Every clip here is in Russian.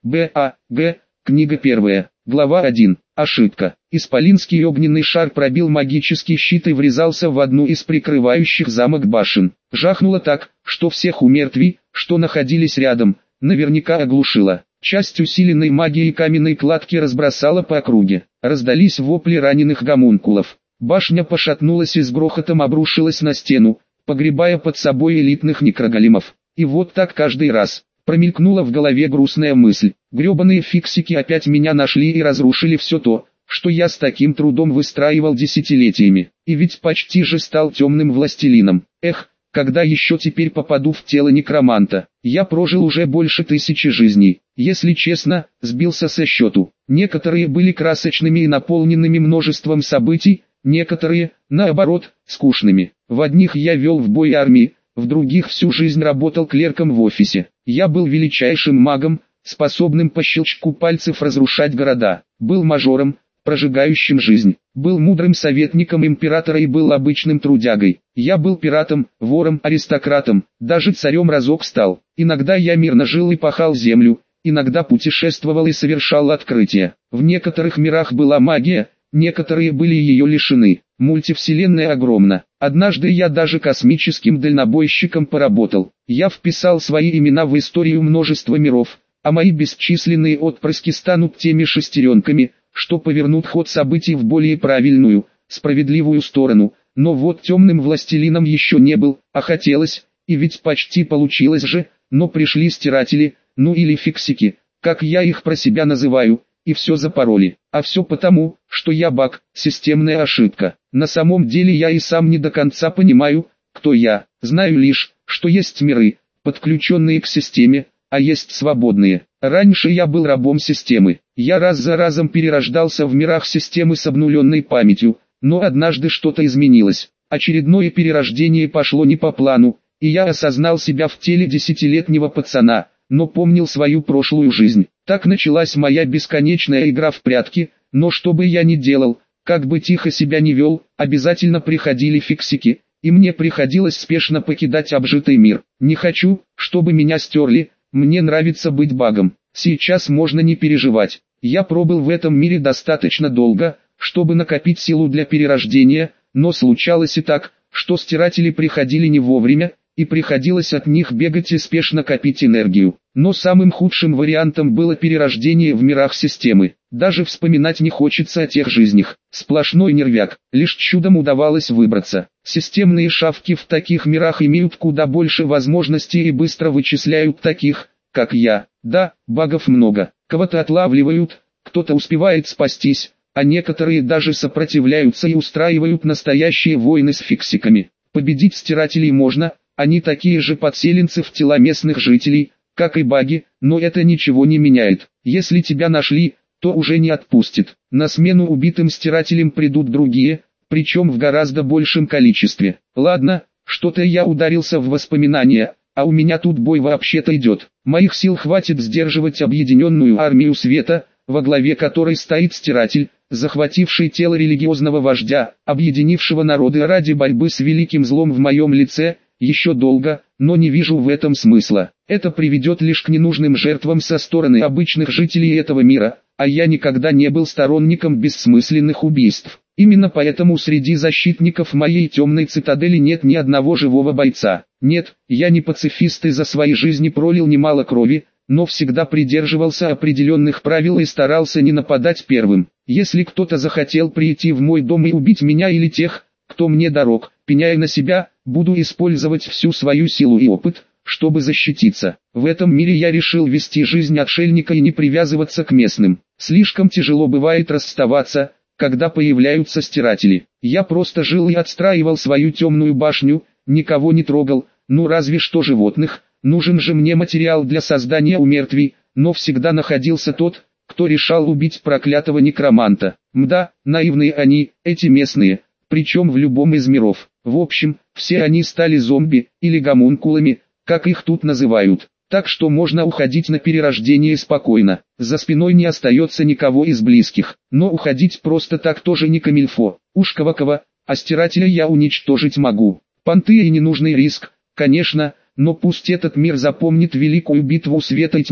Б.А.Г. Книга 1. Глава 1. Ошибка. Исполинский огненный шар пробил магический щит и врезался в одну из прикрывающих замок башен. Жахнуло так, что всех умертвий, что находились рядом, наверняка оглушило. Часть усиленной магией каменной кладки разбросала по округе. Раздались вопли раненых гомункулов. Башня пошатнулась и с грохотом обрушилась на стену, погребая под собой элитных некроголемов. И вот так каждый раз. Промелькнула в голове грустная мысль. Гребаные фиксики опять меня нашли и разрушили все то, что я с таким трудом выстраивал десятилетиями. И ведь почти же стал темным властелином. Эх, когда еще теперь попаду в тело некроманта? Я прожил уже больше 1000 жизней. Если честно, сбился со счету. Некоторые были красочными и наполненными множеством событий, некоторые, наоборот, скучными. В одних я вел в бой армии, в других всю жизнь работал клерком в офисе. Я был величайшим магом, способным по щелчку пальцев разрушать города. Был мажором, прожигающим жизнь. Был мудрым советником императора и был обычным трудягой. Я был пиратом, вором, аристократом, даже царем разок стал. Иногда я мирно жил и пахал землю, иногда путешествовал и совершал открытия. В некоторых мирах была магия, некоторые были ее лишены. Мультивселенная огромна. Однажды я даже космическим дальнобойщиком поработал. Я вписал свои имена в историю множества миров, а мои бесчисленные отпрыски станут теми шестеренками, что повернут ход событий в более правильную, справедливую сторону. Но вот темным властелином еще не был, а хотелось, и ведь почти получилось же, но пришли стиратели, ну или фиксики, как я их про себя называю, и все запороли. А все потому, что я баг, системная ошибка. На самом деле я и сам не до конца понимаю, кто я. Знаю лишь, что есть миры, подключенные к системе, а есть свободные. Раньше я был рабом системы. Я раз за разом перерождался в мирах системы с обнуленной памятью, но однажды что-то изменилось. Очередное перерождение пошло не по плану, и я осознал себя в теле 10-летнего пацана, но помнил свою прошлую жизнь. Так началась моя бесконечная игра в прятки, но что бы я ни делал, как бы тихо себя ни вел, обязательно приходили фиксики, и мне приходилось спешно покидать обжитый мир. Не хочу, чтобы меня стерли, мне нравится быть багом. Сейчас можно не переживать. Я пробыл в этом мире достаточно долго, чтобы накопить силу для перерождения, но случалось и так, что стиратели приходили не вовремя, и приходилось от них бегать и спешно копить энергию. Но самым худшим вариантом было перерождение в мирах системы. Даже вспоминать не хочется о тех жизнях. Сплошной нервяк, лишь чудом удавалось выбраться. Системные шавки в таких мирах имеют куда больше возможностей и быстро вычисляют таких, как я. Да, багов много. Кого-то отлавливают, кто-то успевает спастись, а некоторые даже сопротивляются и устраивают настоящие войны с фиксиками. Победить стирателей можно, они такие же подселенцы в тела местных жителей, как и баги, но это ничего не меняет. Если тебя нашли, то уже не отпустит. На смену убитым стирателям придут другие, причем в гораздо большем количестве. Ладно, что-то я ударился в воспоминания, а у меня тут бой вообще-то идет. Моих сил хватит сдерживать объединенную армию света, во главе которой стоит стиратель, захвативший тело религиозного вождя, объединившего народы ради борьбы с великим злом в моем лице. Еще долго, но не вижу в этом смысла. Это приведет лишь к ненужным жертвам со стороны обычных жителей этого мира, а я никогда не был сторонником бессмысленных убийств. Именно поэтому среди защитников моей темной цитадели нет ни одного живого бойца. Нет, я не пацифист и за свои жизни пролил немало крови, но всегда придерживался определенных правил и старался не нападать первым. Если кто-то захотел прийти в мой дом и убить меня или тех, кто мне дорог, пеняя на себя, буду использовать всю свою силу и опыт, чтобы защититься. В этом мире я решил вести жизнь отшельника и не привязываться к местным. Слишком тяжело бывает расставаться, когда появляются стиратели. Я просто жил и отстраивал свою темную башню, никого не трогал, ну разве что животных. Нужен же мне материал для создания умертвий, но всегда находился тот, кто решал убить проклятого некроманта. Мда, наивные они, эти местные, причем в любом из миров. В общем, все они стали зомби, или гомункулами, как их тут называют. Так что можно уходить на перерождение спокойно. За спиной не остается никого из близких. Но уходить просто так тоже не камильфо. Уж кого-кого, а стирателя я уничтожить могу. Понты и ненужный риск, конечно, но пусть этот мир запомнит великую битву света и тьмы,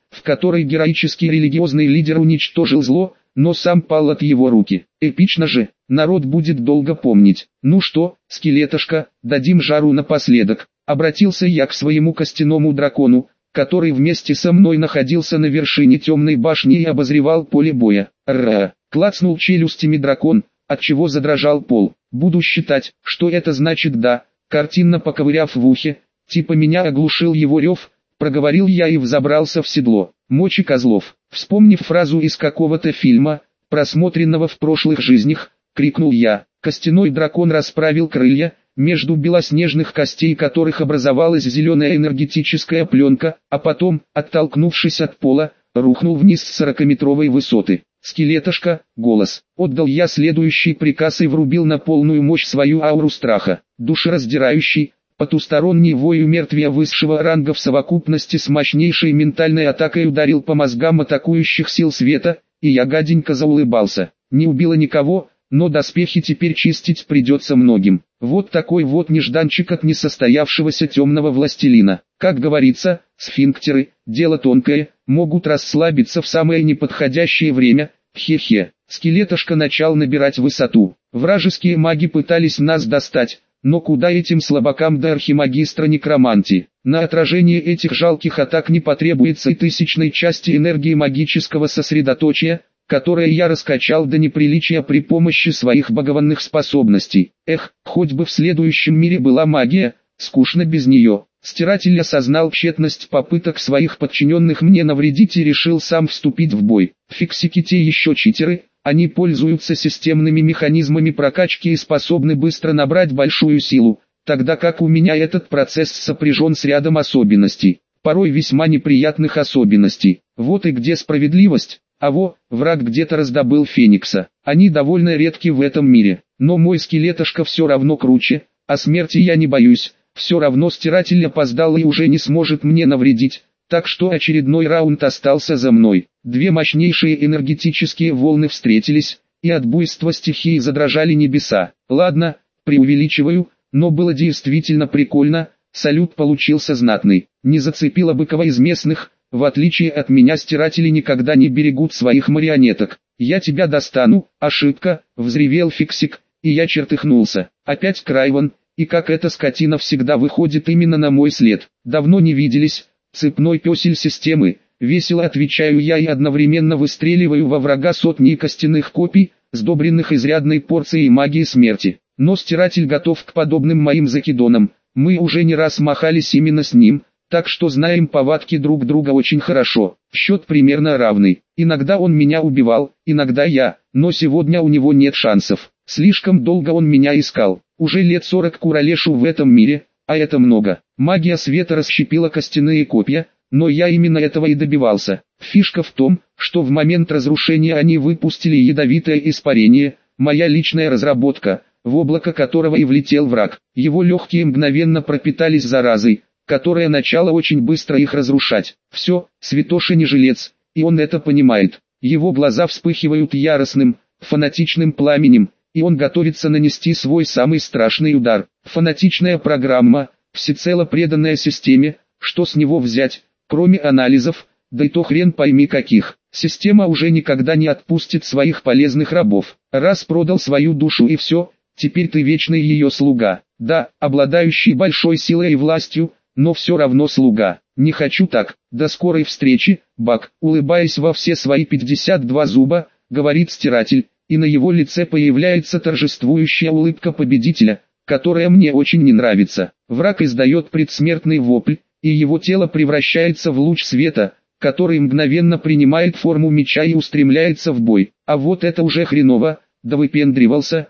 в которой героический религиозный лидер уничтожил зло, но сам пал от его руки. Эпично же, народ будет долго помнить. Ну что, скелетошка, дадим жару напоследок. Обратился я к своему костяному дракону, который вместе со мной находился на вершине темной башни и обозревал поле боя. Ра! Клацнул челюстями дракон, отчего задрожал пол. Буду считать, что это значит да, картинно поковыряв в ухе, типа меня оглушил его рев, проговорил я и взобрался в седло. Мочи козлов. Вспомнив фразу из какого-то фильма, просмотренного в прошлых жизнях, крикнул я. Костяной дракон расправил крылья, между белоснежных костей которых образовалась зеленая энергетическая пленка, а потом, оттолкнувшись от пола, рухнул вниз с 40-метровой высоты. «Скелетошка, голос!» Отдал я следующий приказ и врубил на полную мощь свою ауру страха. Душераздирающий, потусторонний вой умертвия высшего ранга в совокупности с мощнейшей ментальной атакой ударил по мозгам атакующих сил света, и я гаденько заулыбался. Не убило никого, но доспехи теперь чистить придется многим. Вот такой вот нежданчик от несостоявшегося темного властелина. Как говорится, сфинктеры, дело тонкое, могут расслабиться в самое неподходящее время. Хе-хе. Скелетошка начал набирать высоту. Вражеские маги пытались нас достать, но куда этим слабакам до архимагистра некромантии? На отражение этих жалких атак не потребуется и тысячной части энергии магического сосредоточия, которое я раскачал до неприличия при помощи своих богованных способностей. Эх, хоть бы в следующем мире была магия, скучно без нее. Стиратель осознал тщетность попыток своих подчиненных мне навредить и решил сам вступить в бой. Фиксики те еще читеры, они пользуются системными механизмами прокачки и способны быстро набрать большую силу, тогда как у меня этот процесс сопряжен с рядом особенностей, порой весьма неприятных особенностей. Вот и где справедливость. Враг где-то раздобыл Феникса. Они довольно редки в этом мире, но мой скелетошка все равно круче, а смерти я не боюсь, все равно стиратель опоздал и уже не сможет мне навредить, так что очередной раунд остался за мной. Две мощнейшие энергетические волны встретились, и от буйства стихии задрожали небеса. Ладно, преувеличиваю, но было действительно прикольно, салют получился знатный. Не зацепило бы кого из местных. В отличие от меня стиратели никогда не берегут своих марионеток. «Я тебя достану, ошибка», — взревел Фиксик, и я чертыхнулся. Опять Крайван, и как эта скотина всегда выходит именно на мой след. Давно не виделись, цепной пёсель системы, весело отвечаю я и одновременно выстреливаю во врага сотни костяных копий, сдобренных изрядной порцией магии смерти. Но стиратель готов к подобным моим закидонам, мы уже не раз махались именно с ним, так что знаем повадки друг друга очень хорошо. Счет примерно равный. Иногда он меня убивал, иногда я, но сегодня у него нет шансов. Слишком долго он меня искал. Уже лет 40 куролешу в этом мире, а это много. Магия света расщепила костяные копья, но я именно этого и добивался. Фишка в том, что в момент разрушения они выпустили ядовитое испарение, моя личная разработка, в облако которого и влетел враг. Его легкие мгновенно пропитались заразой, которая начала очень быстро их разрушать. Все, святоша не жилец, и он это понимает. Его глаза вспыхивают яростным, фанатичным пламенем, и он готовится нанести свой самый страшный удар. Фанатичная программа, всецело преданная системе, что с него взять, кроме анализов, да и то хрен пойми каких. Система уже никогда не отпустит своих полезных рабов. Раз продал свою душу и все, теперь ты вечный ее слуга. Да, обладающий большой силой и властью, но все равно слуга. Не хочу так. До скорой встречи, Бак, улыбаясь во все свои 52 зуба, говорит стиратель, и на его лице появляется торжествующая улыбка победителя, которая мне очень не нравится. Враг издает предсмертный вопль, и его тело превращается в луч света, который мгновенно принимает форму меча и устремляется в бой. А вот это уже хреново, да выпендривался,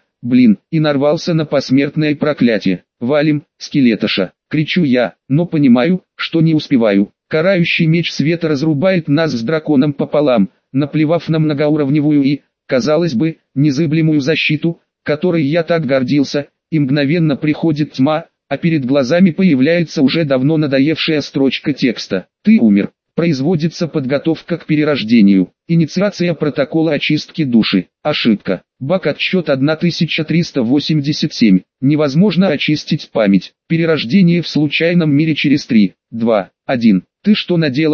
и нарвался на посмертное проклятие. «Валим, скелетоша!» — кричу я, но понимаю, что не успеваю. Карающий меч света разрубает нас с драконом пополам, наплевав на многоуровневую и, казалось бы, незыблемую защиту, которой я так гордился, и мгновенно приходит тьма, а перед глазами появляется уже давно надоевшая строчка текста. «Ты умер». Производится подготовка к перерождению. Инициация протокола очистки души. Ошибка. Баг отсчет 1387. Невозможно очистить память. Перерождение в случайном мире через 3, 2, 1. Ты что наделал?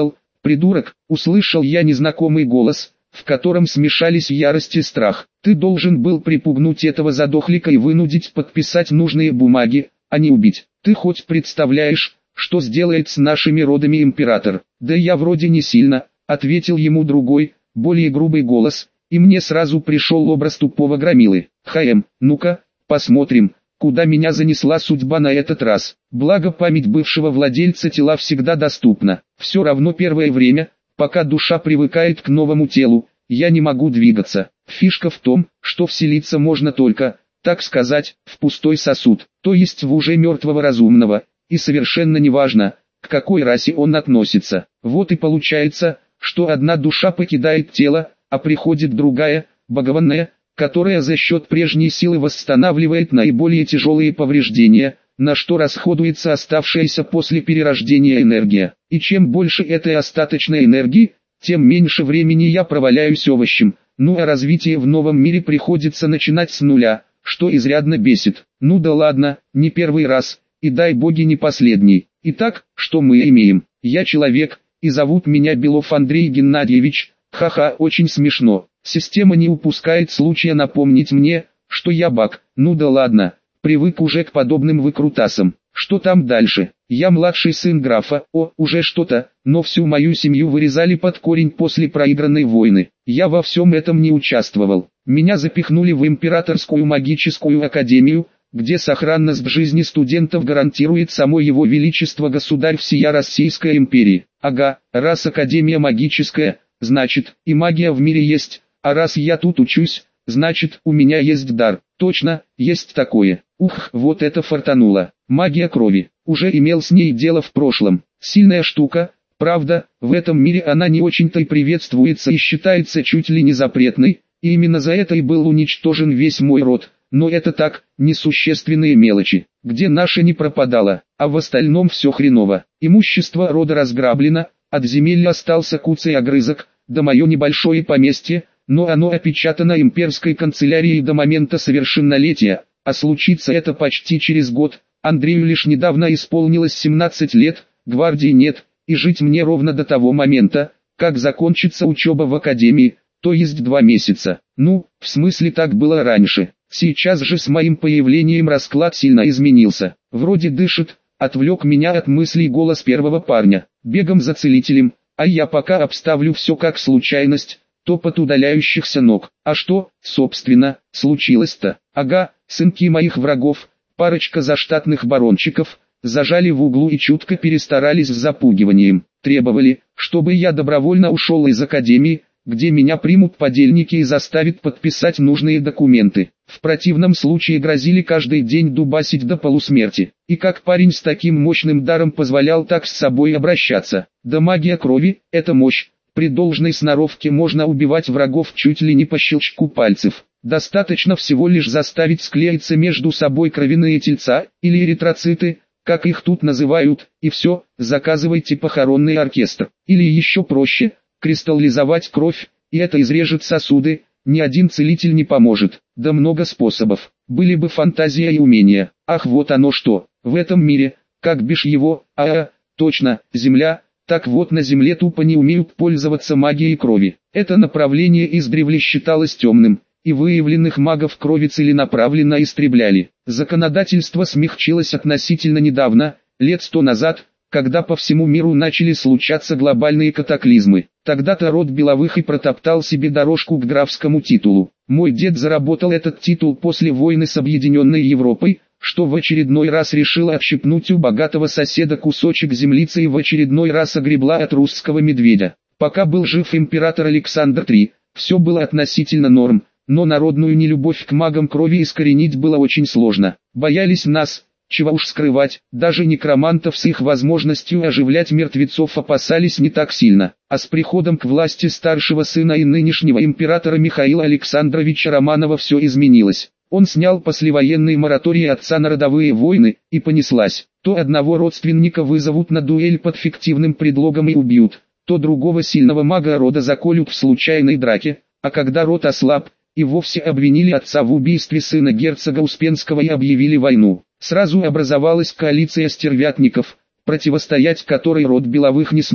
«Придурок!» — услышал я незнакомый голос, в котором смешались ярость и страх. «Ты должен был припугнуть этого задохлика и вынудить подписать нужные бумаги, а не убить. Ты хоть представляешь, что сделает с нашими родами император?» «Да я вроде не сильно», — ответил ему другой, более грубый голос, и мне сразу пришел образ тупого громилы. Ну-ка, посмотрим, куда меня занесла судьба на этот раз. Благо память бывшего владельца тела всегда доступна. Все равно первое время, пока душа привыкает к новому телу, я не могу двигаться. Фишка в том, что вселиться можно только, так сказать, в пустой сосуд, то есть в уже мертвого разумного, и совершенно неважно, к какой расе он относится. Вот и получается, что одна душа покидает тело, а приходит другая, богованная, которая за счет прежней силы восстанавливает наиболее тяжелые повреждения, на что расходуется оставшаяся после перерождения энергия. И чем больше этой остаточной энергии, тем меньше времени я проваляюсь овощем, ну а развитие в новом мире приходится начинать с нуля, что изрядно бесит. Ну да ладно, не первый раз, и дай боги не последний. Итак, что мы имеем? Я человек, и зовут меня Белов Андрей Геннадьевич. Ха-ха, очень смешно. Система не упускает случая напомнить мне, что я баг. Ну да ладно, привык уже к подобным выкрутасам. Что там дальше? Я младший сын графа, уже что-то, но всю мою семью вырезали под корень после проигранной войны. Я во всем этом не участвовал. Меня запихнули в Императорскую магическую академию, где сохранность жизни студентов гарантирует само его величество государь всея Российской империи. Ага, раз академия магическая, значит, и магия в мире есть, а раз я тут учусь, значит, у меня есть дар. Точно, есть такое. Ух, вот это фартануло. Магия крови. Уже имел с ней дело в прошлом. Сильная штука, правда, в этом мире она не очень-то и приветствуется и считается чуть ли не запретной, и именно за это и был уничтожен весь мой род. Но это так, несущественные мелочи, где наша не пропадала, а в остальном все хреново. Имущество рода разграблено, от земель остался куцый огрызок, да мое небольшое поместье, но оно опечатано имперской канцелярией до момента совершеннолетия, а случится это почти через год. Андрею лишь недавно исполнилось 17 лет, гвардии нет, и жить мне ровно до того момента, как закончится учеба в академии, то есть 2 месяца. Ну, в смысле так было раньше. Сейчас же с моим появлением расклад сильно изменился. Вроде дышит, отвлек меня от мыслей голос первого парня. Бегом за целителем, а я пока обставлю все как случайность, топот удаляющихся ног. А что, собственно, случилось-то? Ага, сынки моих врагов, парочка заштатных барончиков, зажали в углу и чутко перестарались с запугиванием. Требовали, чтобы я добровольно ушел из академии, где меня примут подельники и заставят подписать нужные документы. В противном случае грозили каждый день дубасить до полусмерти. И как парень с таким мощным даром позволял так с собой обращаться? Да магия крови – это мощь. При должной сноровке можно убивать врагов чуть ли не по щелчку пальцев. Достаточно всего лишь заставить склеиться между собой кровяные тельца, или эритроциты, как их тут называют, и все, заказывайте похоронный оркестр. Или еще проще – кристаллизовать кровь, и это изрежет сосуды, ни один целитель не поможет. Да много способов, были бы фантазия и умения. Ах, вот оно что, в этом мире, как бишь его, точно, Земля, так вот на Земле тупо не умеют пользоваться магией крови. Это направление издревле считалось темным, и выявленных магов крови целенаправленно истребляли. Законодательство смягчилось относительно недавно, лет 100 назад, когда по всему миру начали случаться глобальные катаклизмы. Тогда-то род Беловых и протоптал себе дорожку к графскому титулу. Мой дед заработал этот титул после войны с Объединенной Европой, что в очередной раз решила отщипнуть у богатого соседа кусочек землицы и в очередной раз огребла от русского медведя. Пока был жив император Александр III, все было относительно норм, но народную нелюбовь к магам крови искоренить было очень сложно. Боялись нас. Чего уж скрывать, даже некромантов с их возможностью оживлять мертвецов опасались не так сильно. А с приходом к власти старшего сына и нынешнего императора Михаила Александровича Романова все изменилось. Он снял послевоенный мораторий отца на родовые войны, и понеслась. То одного родственника вызовут на дуэль под фиктивным предлогом и убьют, то другого сильного мага рода заколют в случайной драке, а когда род ослаб, и вовсе обвинили отца в убийстве сына герцога Успенского и объявили войну. Сразу образовалась коалиция стервятников, противостоять которой род Беловых не смог,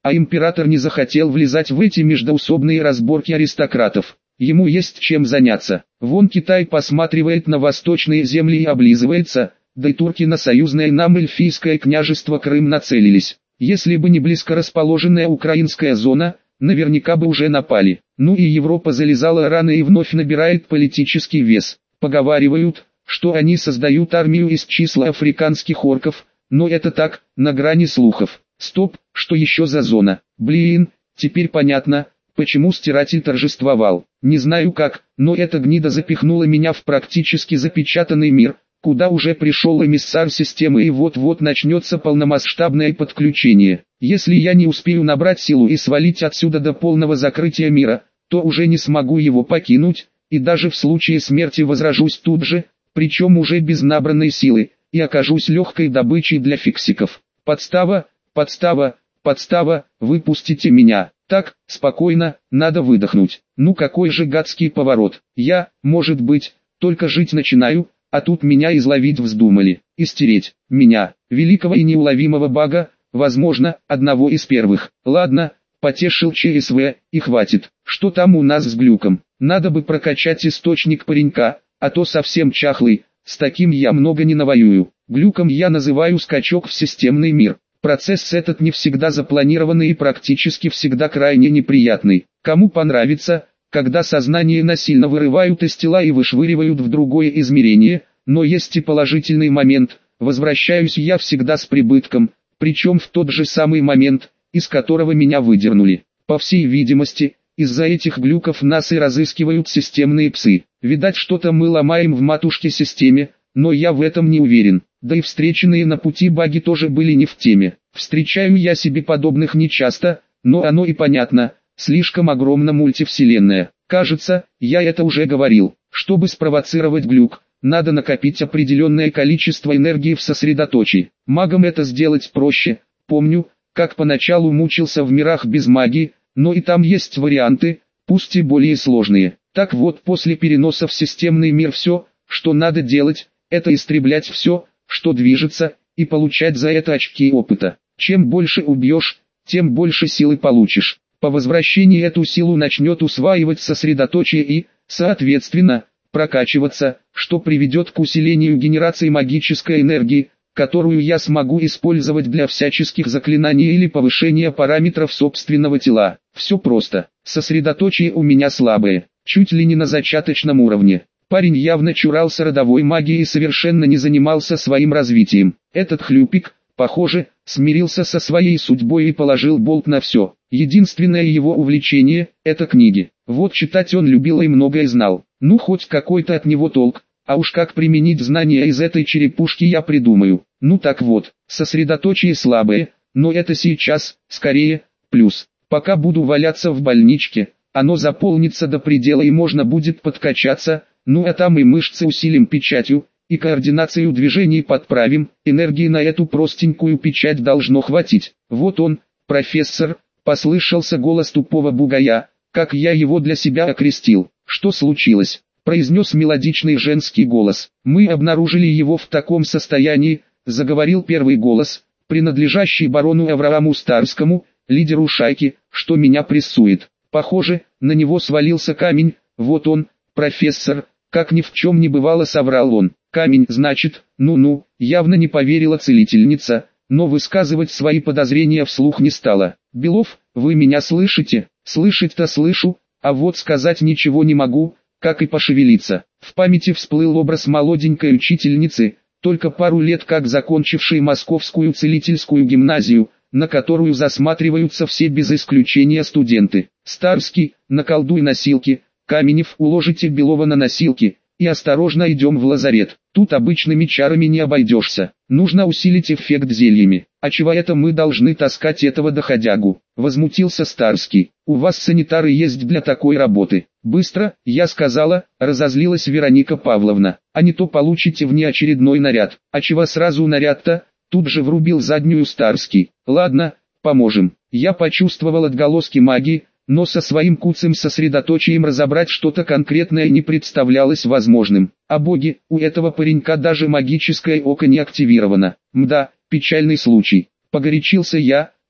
а император не захотел влезать в эти междоусобные разборки аристократов. Ему есть чем заняться. Вон Китай посматривает на восточные земли и облизывается, да и турки на союзное нам эльфийское княжество Крым нацелились. Если бы не близко расположенная украинская зона, наверняка бы уже напали. Ну и Европа залезала рано и вновь набирает политический вес. Поговаривают, что они создают армию из числа африканских орков, но это так, на грани слухов. Стоп, что еще за зона? Блин, теперь понятно, почему стиратель торжествовал. Не знаю как, но эта гнида запихнула меня в практически запечатанный мир, куда уже пришел эмиссар системы и вот-вот начнется полномасштабное подключение. Если я не успею набрать силу и свалить отсюда до полного закрытия мира, то уже не смогу его покинуть, и даже в случае смерти возрожусь тут же, причем уже без набранной силы, и окажусь легкой добычей для фиксиков. Подстава, подстава, подстава, выпустите меня. Так, спокойно, надо выдохнуть. Ну какой же гадский поворот. Я, может быть, только жить начинаю, а тут меня изловить вздумали. И стереть меня, великого и неуловимого бага, возможно, одного из первых. Ладно, потешил ЧСВ, и хватит. Что там у нас с глюком? Надо бы прокачать источник паренька, а то совсем чахлый, с таким я много не навоюю. Глюком я называю скачок в системный мир. Процесс этот не всегда запланированный и практически всегда крайне неприятный. Кому понравится, когда сознание насильно вырывают из тела и вышвыривают в другое измерение, но есть и положительный момент, возвращаюсь я всегда с прибытком, причем в тот же самый момент, из которого меня выдернули. По всей видимости, из-за этих глюков нас и разыскивают системные псы. Видать, что-то мы ломаем в матушке системе, но я в этом не уверен. Да и встреченные на пути баги тоже были не в теме. Встречаю я себе подобных нечасто, но оно и понятно, слишком огромна мультивселенная. Кажется, я это уже говорил. Чтобы спровоцировать глюк, надо накопить определенное количество энергии в сосредоточии. Магам это сделать проще. Помню, как поначалу мучился в мирах без магии, но и там есть варианты, пусть и более сложные. Так вот, после переноса в системный мир все, что надо делать, это истреблять все, что движется, и получать за это очки опыта. Чем больше убьешь, тем больше силы получишь. По возвращении эту силу начнет усваивать сосредоточие и, соответственно, прокачиваться, что приведет к усилению генерации магической энергии, которую я смогу использовать для всяческих заклинаний или повышения параметров собственного тела. Все просто. Сосредоточие у меня слабое, чуть ли не на зачаточном уровне. Парень явно чурался родовой магии и совершенно не занимался своим развитием. Этот хлюпик, похоже, смирился со своей судьбой и положил болт на все. Единственное его увлечение – это книги. Вот читать он любил и многое знал. Ну хоть какой-то от него толк, а уж как применить знания из этой черепушки я придумаю. Ну так вот, сосредоточие слабое, но это сейчас, скорее, плюс. Пока буду валяться в больничке, оно заполнится до предела и можно будет подкачаться. Ну а там и мышцы усилим печатью, и координацию движений подправим, энергии на эту простенькую печать должно хватить. Вот он, профессор, послышался голос тупого бугая, как я его для себя окрестил. Что случилось? Произнес мелодичный женский голос. Мы обнаружили его в таком состоянии, заговорил первый голос, принадлежащий барону Аврааму Старскому, лидеру шайки, что меня прессует. Похоже, на него свалился камень, вот он, профессор. Как ни в чем не бывало, соврал он. Камень, значит, ну-ну, явно не поверила целительница, но высказывать свои подозрения вслух не стала. Белов, вы меня слышите? Слышать-то слышу, а вот сказать ничего не могу, как и пошевелиться. В памяти всплыл образ молоденькой учительницы, только пару лет как закончившей Московскую целительскую гимназию, на которую засматриваются все без исключения студенты. Старский, наколдуй носилки. Каменев, уложите Белова на носилки, и осторожно идем в лазарет. Тут обычными чарами не обойдешься. Нужно усилить эффект зельями. А чего это мы должны таскать этого доходягу? Возмутился Старский. У вас санитары есть для такой работы. Быстро, я сказала, разозлилась Вероника Павловна. А не то получите внеочередной наряд. А чего сразу наряд-то? Тут же врубил заднюю Старский. Ладно, поможем. Я почувствовал отголоски магии, но со своим куцым сосредоточием разобрать что-то конкретное не представлялось возможным. А боги, у этого паренька даже магическое око не активировано. Мда, печальный случай. Погорячился я,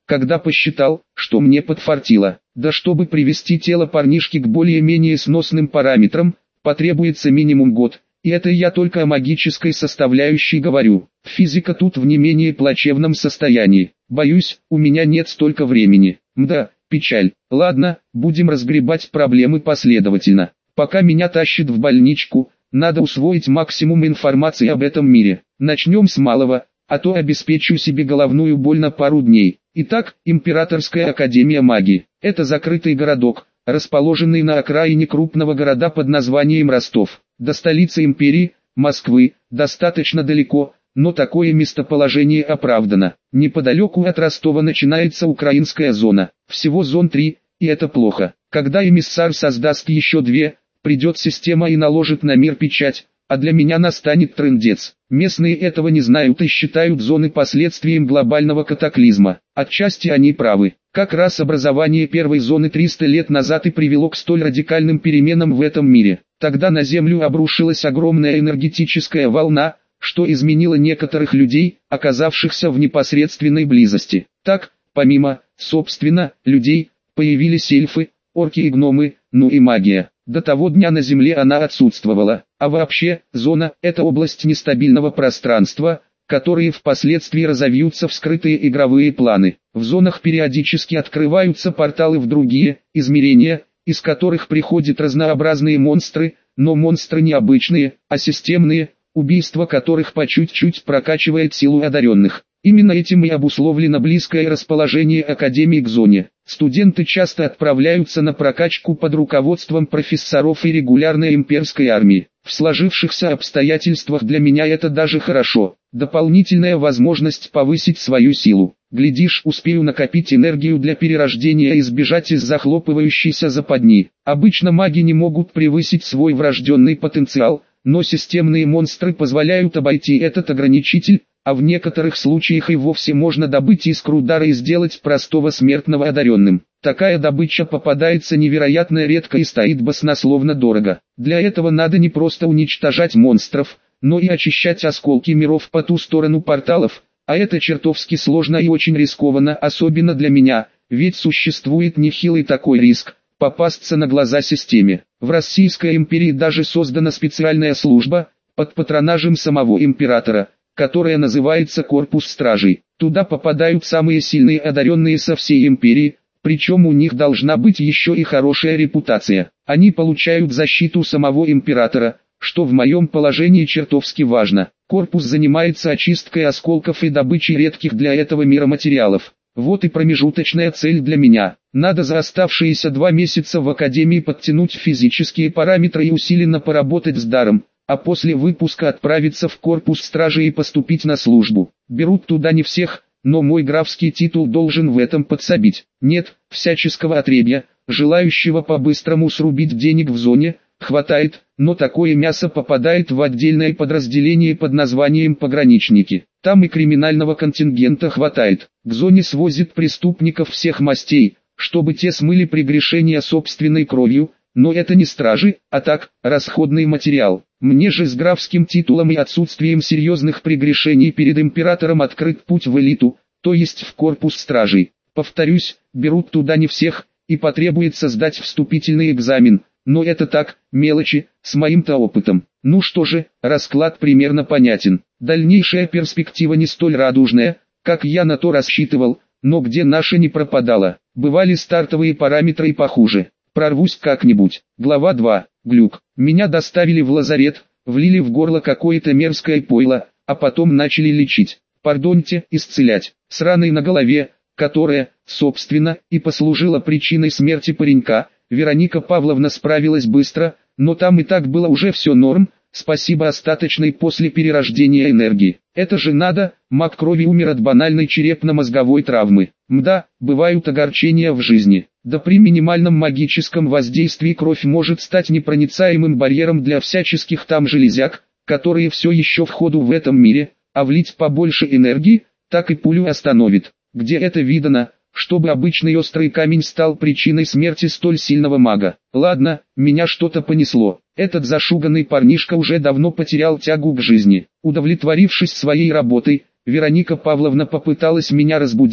когда посчитал, что мне подфартило. Да чтобы привести тело парнишки к более-менее сносным параметрам, потребуется минимум год. И это я только о магической составляющей говорю. Физика тут в не менее плачевном состоянии. Боюсь, у меня нет столько времени. Мда, печаль. Ладно, будем разгребать проблемы последовательно. Пока меня тащат в больничку, надо усвоить максимум информации об этом мире. Начнем с малого, а то обеспечу себе головную боль на пару дней. Итак, Императорская Академия Магии. Это закрытый городок, расположенный на окраине крупного города под названием Ростов. До столицы империи, Москвы, достаточно далеко, но такое местоположение оправдано. Неподалеку от Ростова начинается украинская зона. Всего зон 3, и это плохо. Когда эмиссар создаст еще 2, придет система и наложит на мир печать, а для меня настанет трындец. Местные этого не знают и считают зоны последствием глобального катаклизма. Отчасти они правы. Как раз образование первой зоны 300 лет назад и привело к столь радикальным переменам в этом мире. Тогда на Землю обрушилась огромная энергетическая волна, что изменило некоторых людей, оказавшихся в непосредственной близости. Так, помимо, собственно, людей, появились эльфы, орки и гномы, ну и магия. До того дня на Земле она отсутствовала. А вообще, зона – это область нестабильного пространства, которые впоследствии разовьются в скрытые игровые планы. В зонах периодически открываются порталы в другие измерения, из которых приходят разнообразные монстры, но монстры не обычные, а системные, убийство которых по чуть-чуть прокачивает силу одаренных. Именно этим и обусловлено близкое расположение Академии к зоне. Студенты часто отправляются на прокачку под руководством профессоров и регулярной имперской армии. В сложившихся обстоятельствах для меня это даже хорошо. Дополнительная возможность повысить свою силу. Глядишь, успею накопить энергию для перерождения и сбежать из захлопывающейся западни. Обычно маги не могут превысить свой врожденный потенциал, но системные монстры позволяют обойти этот ограничитель, а в некоторых случаях и вовсе можно добыть искру дара и сделать простого смертного одаренным. Такая добыча попадается невероятно редко и стоит баснословно дорого. Для этого надо не просто уничтожать монстров, но и очищать осколки миров по ту сторону порталов, а это чертовски сложно и очень рискованно, особенно для меня, ведь существует нехилый такой риск – попасться на глаза системе. В Российской империи даже создана специальная служба, под патронажем самого императора, которая называется Корпус Стражей. Туда попадают самые сильные одаренные со всей империи, причем у них должна быть еще и хорошая репутация. Они получают защиту самого императора, что в моем положении чертовски важно. Корпус занимается очисткой осколков и добычей редких для этого мира материалов. Вот и промежуточная цель для меня. Надо за оставшиеся 2 месяца в Академии подтянуть физические параметры и усиленно поработать с даром, а после выпуска отправиться в корпус стражи и поступить на службу. Берут туда не всех, но мой графский титул должен в этом подсобить. Нет, всяческого отребья, желающего по-быстрому срубить денег в зоне, хватает, но такое мясо попадает в отдельное подразделение под названием пограничники. Там и криминального контингента хватает. К зоне свозят преступников всех мастей, чтобы те смыли прегрешения собственной кровью, но это не стражи, а так, расходный материал. Мне же с графским титулом и отсутствием серьезных прегрешений перед императором открыт путь в элиту, то есть в корпус стражей. Повторюсь, берут туда не всех, и потребуется сдать вступительный экзамен, но это так, мелочи, с моим-то опытом. Ну что же, расклад примерно понятен. Дальнейшая перспектива не столь радужная, как я на то рассчитывал, но где наша не пропадала. Бывали стартовые параметры и похуже. Прорвусь как-нибудь. Глава 2. Глюк. Меня доставили в лазарет, влили в горло какое-то мерзкое пойло, а потом начали лечить. Пардоньте, исцелять. С раной на голове, которая, собственно, и послужила причиной смерти паренька, Вероника Павловна справилась быстро, но там и так было уже все норм, спасибо остаточной после перерождения энергии. Это же надо, маг крови умер от банальной черепно-мозговой травмы. Мда, бывают огорчения в жизни. Да при минимальном магическом воздействии кровь может стать непроницаемым барьером для всяческих там железяк, которые все еще в ходу в этом мире, а влить побольше энергии, так и пулю остановит. Где это видано, чтобы обычный острый камень стал причиной смерти столь сильного мага? Ладно, меня что-то понесло. Этот зашуганный парнишка уже давно потерял тягу к жизни. Удовлетворившись своей работой, Вероника Павловна попыталась меня разбудить,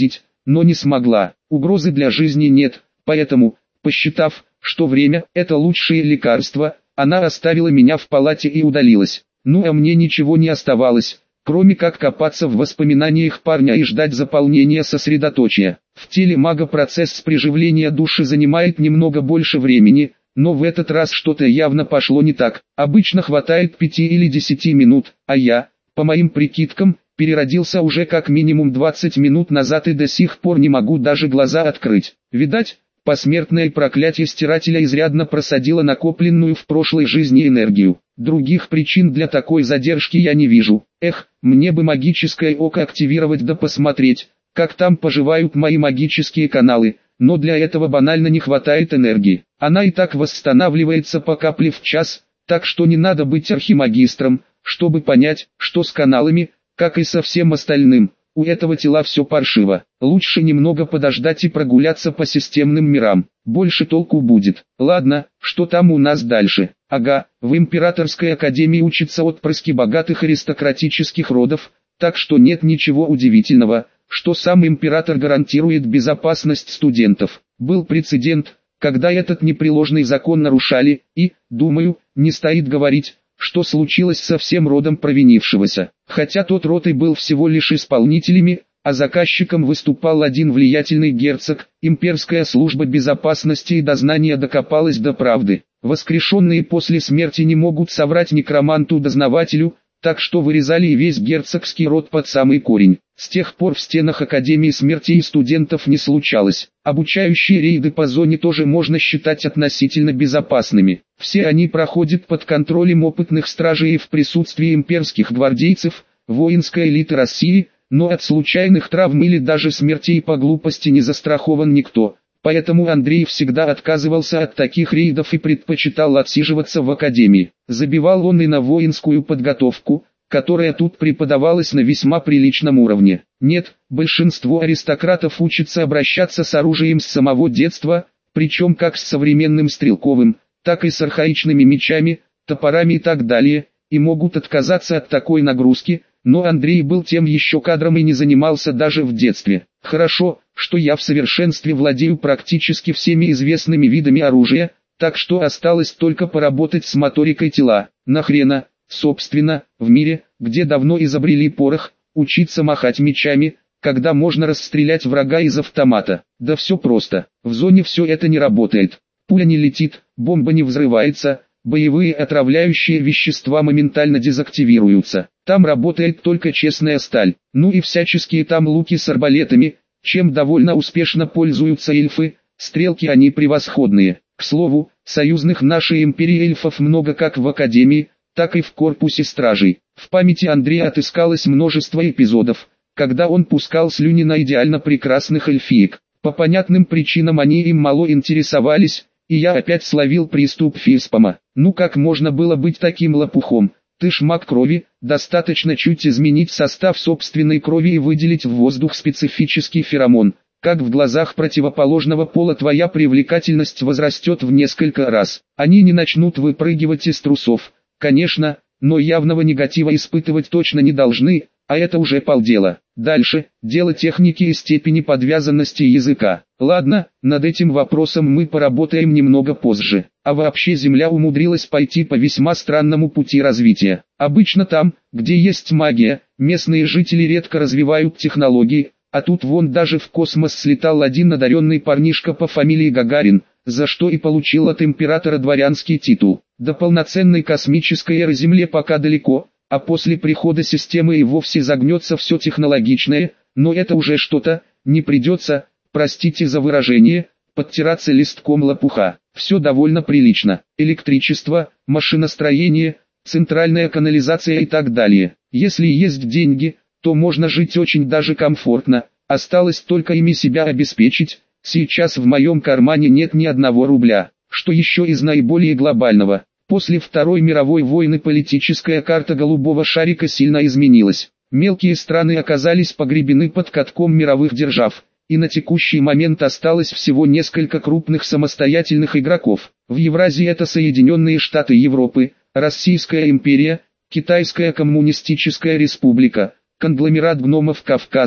но не смогла. Угрозы для жизни нет, поэтому, посчитав, что время – это лучшее лекарство, она оставила меня в палате и удалилась. Ну а мне ничего не оставалось, кроме как копаться в воспоминаниях парня и ждать заполнения сосредоточия. В теле мага процесс приживления души занимает немного больше времени, но в этот раз что-то явно пошло не так. Обычно хватает 5 или 10 минут, а я, по моим прикидкам, переродился уже как минимум 20 минут назад и до сих пор не могу даже глаза открыть. Видать, посмертное проклятие стирателя изрядно просадило накопленную в прошлой жизни энергию. Других причин для такой задержки я не вижу. Эх, мне бы магическое око активировать да посмотреть, как там поживают мои магические каналы, но для этого банально не хватает энергии. Она и так восстанавливается по капле в час, так что не надо быть архимагистром, чтобы понять, что с каналами, как и со всем остальным, у этого тела все паршиво. Лучше немного подождать и прогуляться по системным мирам, больше толку будет. Ладно, что там у нас дальше? Ага, в Императорской академии учатся отпрыски богатых аристократических родов, так что нет ничего удивительного, что сам император гарантирует безопасность студентов. Был прецедент, когда этот непреложный закон нарушали, и, думаю, не стоит говорить, что случилось со всем родом провинившегося. Хотя тот род и был всего лишь исполнителями, а заказчиком выступал один влиятельный герцог, имперская служба безопасности и дознания докопалась до правды. Воскрешенные после смерти не могут соврать некроманту-дознавателю, так что вырезали и весь герцогский род под самый корень. С тех пор в стенах Академии смертей студентов не случалось. Обучающие рейды по зоне тоже можно считать относительно безопасными. Все они проходят под контролем опытных стражей и в присутствии имперских гвардейцев, воинской элиты России, но от случайных травм или даже смертей по глупости не застрахован никто. Поэтому Андрей всегда отказывался от таких рейдов и предпочитал отсиживаться в академии. Забивал он и на воинскую подготовку, которая тут преподавалась на весьма приличном уровне. Нет, большинство аристократов учатся обращаться с оружием с самого детства, причем как с современным стрелковым, так и с архаичными мечами, топорами и так далее, и могут отказаться от такой нагрузки, но Андрей был тем еще кадром и не занимался даже в детстве. Хорошо, что я в совершенстве владею практически всеми известными видами оружия, так что осталось только поработать с моторикой тела. Нахрена, собственно, в мире, где давно изобрели порох, учиться махать мечами, когда можно расстрелять врага из автомата? Да все просто, в зоне все это не работает. Пуля не летит, бомба не взрывается, боевые отравляющие вещества моментально дезактивируются. Там работает только честная сталь, ну и всяческие там луки с арбалетами, чем довольно успешно пользуются эльфы, стрелки они превосходные. К слову, союзных нашей империи эльфов много как в академии, так и в корпусе стражей. В памяти Андрея отыскалось множество эпизодов, когда он пускал слюни на идеально прекрасных эльфиек. По понятным причинам они им мало интересовались, и я опять словил приступ физспама. Ну как можно было быть таким лопухом? Ты ж маг крови, достаточно чуть изменить состав собственной крови и выделить в воздух специфический феромон. Как в глазах противоположного пола твоя привлекательность возрастет в несколько раз. Они не начнут выпрыгивать из трусов, конечно, но явного негатива испытывать точно не должны, а это уже полдела. Дальше, дело техники и степени подвязанности языка. Ладно, над этим вопросом мы поработаем немного позже. А вообще Земля умудрилась пойти по весьма странному пути развития. Обычно там, где есть магия, местные жители редко развивают технологии, а тут вон даже в космос слетал один одаренный парнишка по фамилии Гагарин, за что и получил от императора дворянский титул. До полноценной космической эры Земле пока далеко, а после прихода системы и вовсе загнется все технологичное, но это уже что-то, не придется, простите за выражение, подтираться листком лопуха. Все довольно прилично. Электричество, машиностроение, центральная канализация и так далее. Если есть деньги, то можно жить очень даже комфортно, осталось только ими себя обеспечить. Сейчас в моем кармане нет ни одного рубля. Что еще из наиболее глобального? После Второй мировой войны политическая карта голубого шарика сильно изменилась. Мелкие страны оказались погребены под катком мировых держав, и на текущий момент осталось всего несколько крупных самостоятельных игроков. В Евразии это Соединенные Штаты Европы, Российская империя, Китайская коммунистическая республика, конгломерат гномов Кавказа,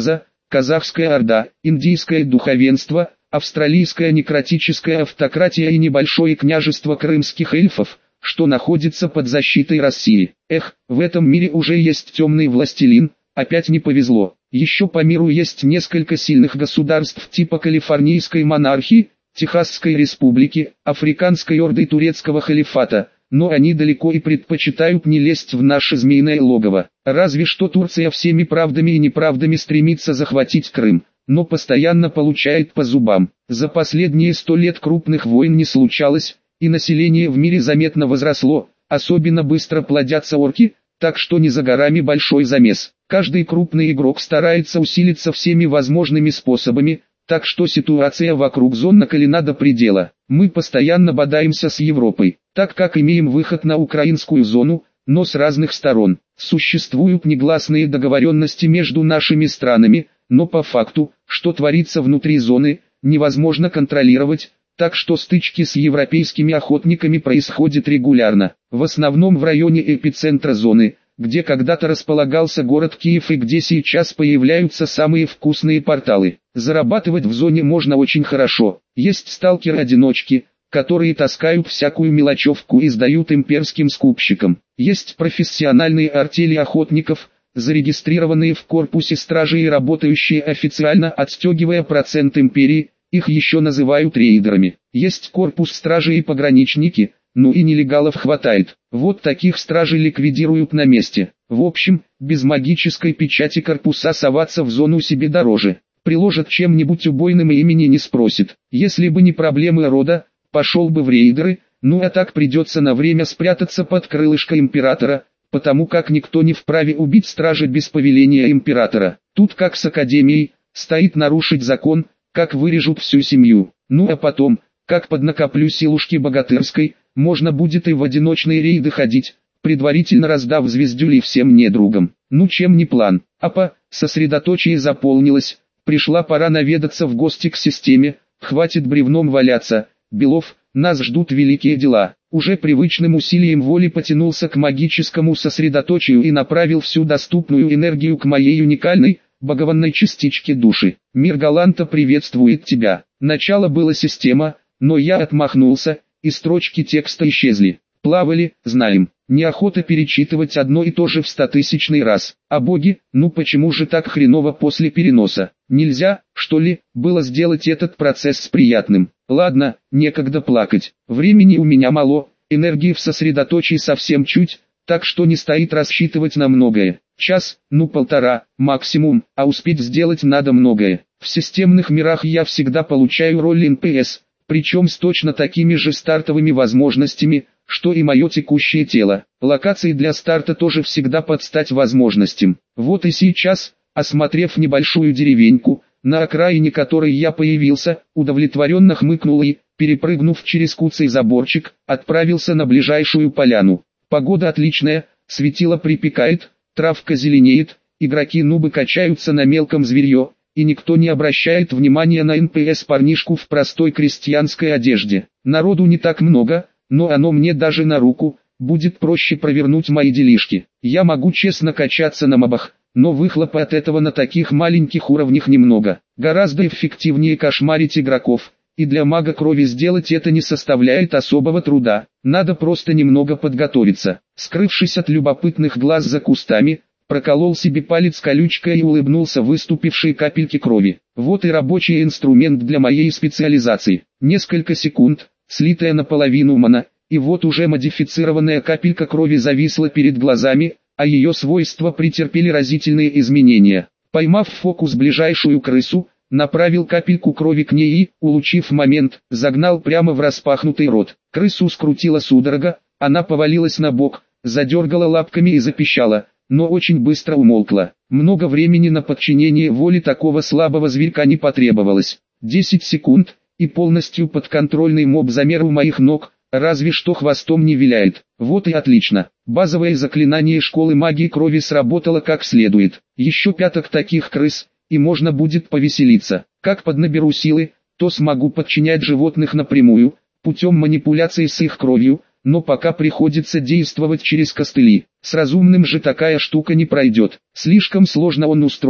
казахская орда, индийское духовенство, австралийская некротическая автократия и небольшое княжество крымских эльфов, что находится под защитой России. Эх, в этом мире уже есть темный властелин, опять не повезло. Еще по миру есть несколько сильных государств типа Калифорнийской монархии, Техасской республики, Африканской орды и Турецкого халифата, но они далеко и предпочитают не лезть в наше змеиное логово. Разве что Турция всеми правдами и неправдами стремится захватить Крым, но постоянно получает по зубам. За последние 100 лет крупных войн не случалось, и население в мире заметно возросло, особенно быстро плодятся орки, так что не за горами большой замес. Каждый крупный игрок старается усилиться всеми возможными способами, так что ситуация вокруг зон накалена до предела. Мы постоянно бодаемся с Европой, так как имеем выход на украинскую зону, но с разных сторон. Существуют негласные договоренности между нашими странами, но по факту, что творится внутри зоны, невозможно контролировать, так что стычки с европейскими охотниками происходят регулярно. В основном в районе эпицентра зоны, где когда-то располагался город Киев и где сейчас появляются самые вкусные порталы. Зарабатывать в зоне можно очень хорошо. Есть сталкеры-одиночки, которые таскают всякую мелочевку и сдают имперским скупщикам. Есть профессиональные артели охотников, зарегистрированные в корпусе стражи и работающие официально, отстегивая процент империи, их еще называют рейдерами. Есть корпус стражи и пограничники, ну и нелегалов хватает. Вот таких стражей ликвидируют на месте. В общем, без магической печати корпуса соваться в зону себе дороже. Приложат чем-нибудь убойным и имени не спросит. Если бы не проблемы рода, пошел бы в рейдеры, ну а так придется на время спрятаться под крылышко императора, потому как никто не вправе убить стража без повеления императора. Тут как с академией, стоит нарушить закон, как вырежут всю семью. Ну а потом, как поднакоплю силушки богатырской, можно будет и в одиночные рейды ходить, предварительно раздав звездюли всем недругам. Ну чем не план? Апа, сосредоточие заполнилось, пришла пора наведаться в гости к системе, хватит бревном валяться, Белов, нас ждут великие дела. Уже привычным усилием воли потянулся к магическому сосредоточию и направил всю доступную энергию к моей уникальной, богованной частичке души. Мир Галанта приветствует тебя. Начало было система, но я отмахнулся, и строчки текста исчезли. Плавали, знаем. Неохота перечитывать одно и то же в 100-тысячный раз. А боги, ну почему же так хреново после переноса? Нельзя, что ли, было сделать этот процесс приятным? Ладно, некогда плакать. Времени у меня мало, энергии в сосредоточии совсем чуть, так что не стоит рассчитывать на многое. Час, ну полтора, максимум, а успеть сделать надо многое. В системных мирах я всегда получаю роль НПС, причем с точно такими же стартовыми возможностями, что и мое текущее тело. Локации для старта тоже всегда под стать возможностям. Вот и сейчас, осмотрев небольшую деревеньку, на окраине которой я появился, удовлетворенно хмыкнул и, перепрыгнув через куцый заборчик, отправился на ближайшую поляну. Погода отличная, светило припекает, травка зеленеет, игроки-нубы качаются на мелком зверье, и никто не обращает внимания на НПС-парнишку в простой крестьянской одежде. Народу не так много, но оно мне даже на руку, будет проще провернуть мои делишки. Я могу честно качаться на мобах, но выхлопа от этого на таких маленьких уровнях немного. Гораздо эффективнее кошмарить игроков, и для мага крови сделать это не составляет особого труда. Надо просто немного подготовиться. Скрывшись от любопытных глаз за кустами, проколол себе палец колючкой и улыбнулся выступившей капельке крови. Вот и рабочий инструмент для моей специализации. Несколько секунд, слитая наполовину мана, и вот уже модифицированная капелька крови зависла перед глазами, а ее свойства претерпели разительные изменения. Поймав в фокус ближайшую крысу, направил капельку крови к ней и, улучив момент, загнал прямо в распахнутый рот. Крысу скрутила судорога, она повалилась на бок, задергала лапками и запищала, но очень быстро умолкла. Много времени на подчинение воли такого слабого зверька не потребовалось. 10 секунд, и полностью подконтрольный моб замер у моих ног, разве что хвостом не виляет. Вот и отлично. Базовое заклинание школы магии крови сработало как следует. Еще пяток таких крыс, и можно будет повеселиться. Как поднаберу силы, то смогу подчинять животных напрямую, путем манипуляции с их кровью, но пока приходится действовать через костыли. С разумным же такая штука не пройдет. Слишком сложно он устроен,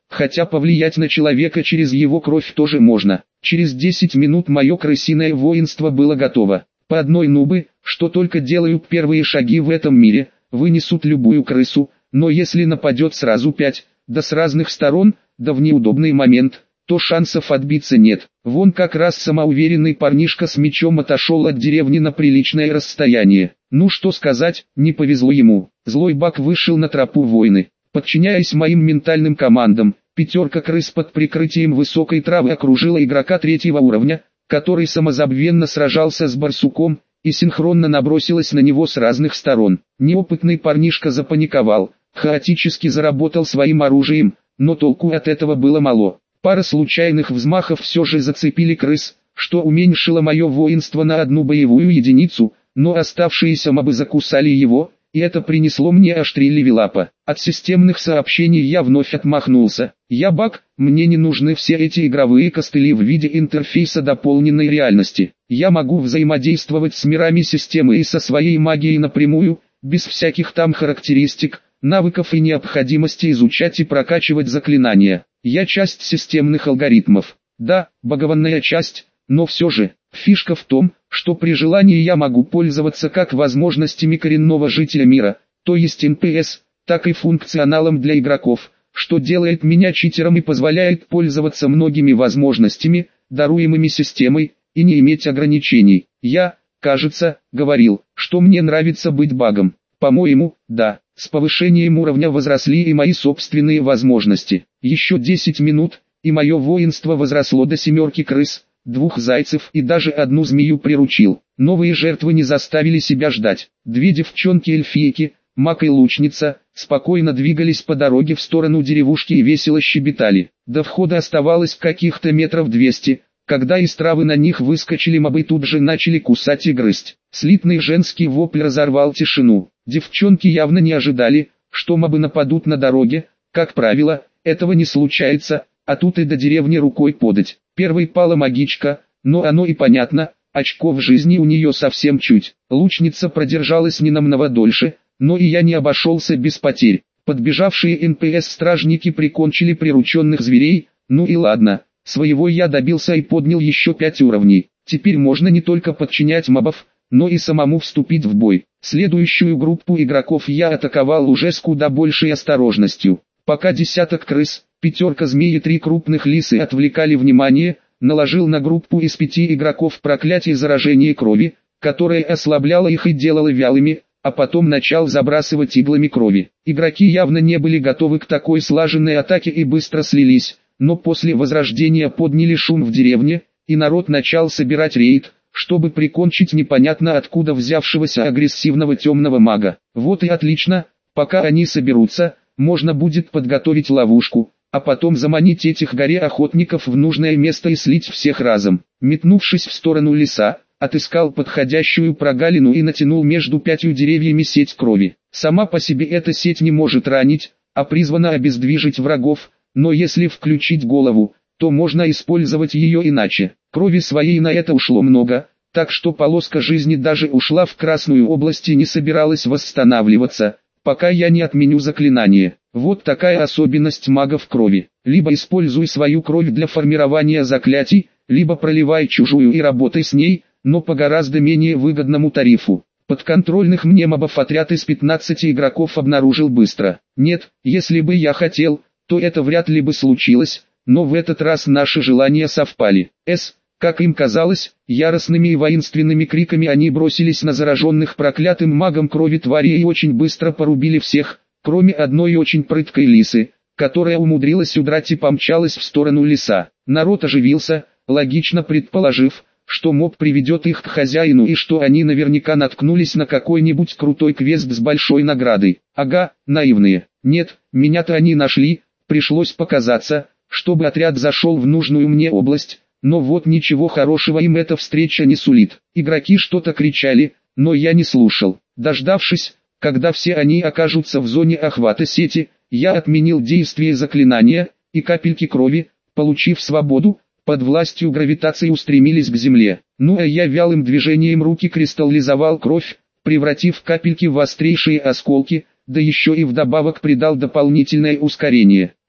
хотя повлиять на человека через его кровь тоже можно. Через 10 минут мое крысиное воинство было готово. По одной нубы, что только делают первые шаги в этом мире, вынесут любую крысу, но если нападет сразу 5, да с разных сторон, да в неудобный момент, то шансов отбиться нет. Вон как раз самоуверенный парнишка с мечом отошел от деревни на приличное расстояние. Ну что сказать, не повезло ему. Злой Бак вышел на тропу войны. Подчиняясь моим ментальным командам, 5 крыс под прикрытием высокой травы окружила игрока 3-го уровня, который самозабвенно сражался с барсуком, и синхронно набросилась на него с разных сторон. Неопытный парнишка запаниковал, хаотически заработал своим оружием, но толку от этого было мало. Пара случайных взмахов все же зацепили крыс, что уменьшило мое воинство на 1 боевую единицу, но оставшиеся мобы закусали его, и это принесло мне аж 3 левелапа. От системных сообщений я вновь отмахнулся. Я Бак, мне не нужны все эти игровые костыли в виде интерфейса дополненной реальности. Я могу взаимодействовать с мирами системы и со своей магией напрямую, без всяких там характеристик, навыков и необходимости изучать и прокачивать заклинания. Я часть системных алгоритмов. Да, багованная часть, но все же, фишка в том, что при желании я могу пользоваться как возможностями коренного жителя мира, то есть НПС, так и функционалом для игроков, что делает меня читером и позволяет пользоваться многими возможностями, даруемыми системой, и не иметь ограничений. Я, кажется, говорил, что мне нравится быть багом. По-моему, да, с повышением уровня возросли и мои собственные возможности. Еще 10 минут, и мое воинство возросло до 7 крыс, 2 зайцев и даже 1 змею приручил. Новые жертвы не заставили себя ждать. 2 девчонки-эльфийки, маг и лучница, спокойно двигались по дороге в сторону деревушки и весело щебетали. До входа оставалось каких-то метров 200, когда из травы на них выскочили мобы, тут же начали кусать и грызть. Слитный женский вопль разорвал тишину. Девчонки явно не ожидали, что мобы нападут на дороге. Как правило, этого не случается, а тут и до деревни рукой подать. Первой пала магичка, но оно и понятно, очков жизни у нее совсем чуть. Лучница продержалась ненамного дольше, но и я не обошелся без потерь. Подбежавшие НПС-стражники прикончили прирученных зверей, ну и ладно, своего я добился и поднял еще 5 уровней. Теперь можно не только подчинять мобов, но и самому вступить в бой. Следующую группу игроков я атаковал уже с куда большей осторожностью. Пока 10 крыс, 5 змей и 3 крупных лисы отвлекали внимание, наложил на группу из 5 игроков проклятие заражения крови, которое ослабляло их и делало вялыми, а потом начал забрасывать иглами крови. Игроки явно не были готовы к такой слаженной атаке и быстро слились, но после возрождения подняли шум в деревне, и народ начал собирать рейд, чтобы прикончить непонятно откуда взявшегося агрессивного темного мага. Вот и отлично, пока они соберутся, можно будет подготовить ловушку, а потом заманить этих горе охотников в нужное место и слить всех разом. Метнувшись в сторону леса, отыскал подходящую прогалину и натянул между 5 деревьями сеть крови. Сама по себе эта сеть не может ранить, а призвана обездвижить врагов, но если включить голову, то можно использовать ее иначе. Крови своей на это ушло много, так что полоска жизни даже ушла в красную область и не собиралась восстанавливаться, пока я не отменю заклинание. Вот такая особенность магов крови. Либо используй свою кровь для формирования заклятий, либо проливай чужую и работай с ней, но по гораздо менее выгодному тарифу. Подконтрольных мне мобов отряд из 15 игроков обнаружил быстро. Нет, если бы я хотел, то это вряд ли бы случилось, но в этот раз наши желания совпали. Как им казалось, яростными и воинственными криками они бросились на зараженных проклятым магом крови твари и очень быстро порубили всех, кроме одной очень прыткой лисы, которая умудрилась удрать и помчалась в сторону леса. Народ оживился, логично предположив, что моб приведет их к хозяину и что они наверняка наткнулись на какой-нибудь крутой квест с большой наградой. Ага, наивные. Нет, меня-то они нашли, пришлось показаться, чтобы отряд зашел в нужную мне область, но вот ничего хорошего им эта встреча не сулит. Игроки что-то кричали, но я не слушал. Дождавшись, когда все они окажутся в зоне охвата сети, я отменил действие заклинания, и капельки крови, получив свободу, под властью гравитации устремились к земле. Ну а я вялым движением руки кристаллизовал кровь, превратив капельки в острейшие осколки, да еще и вдобавок придал дополнительное ускорение.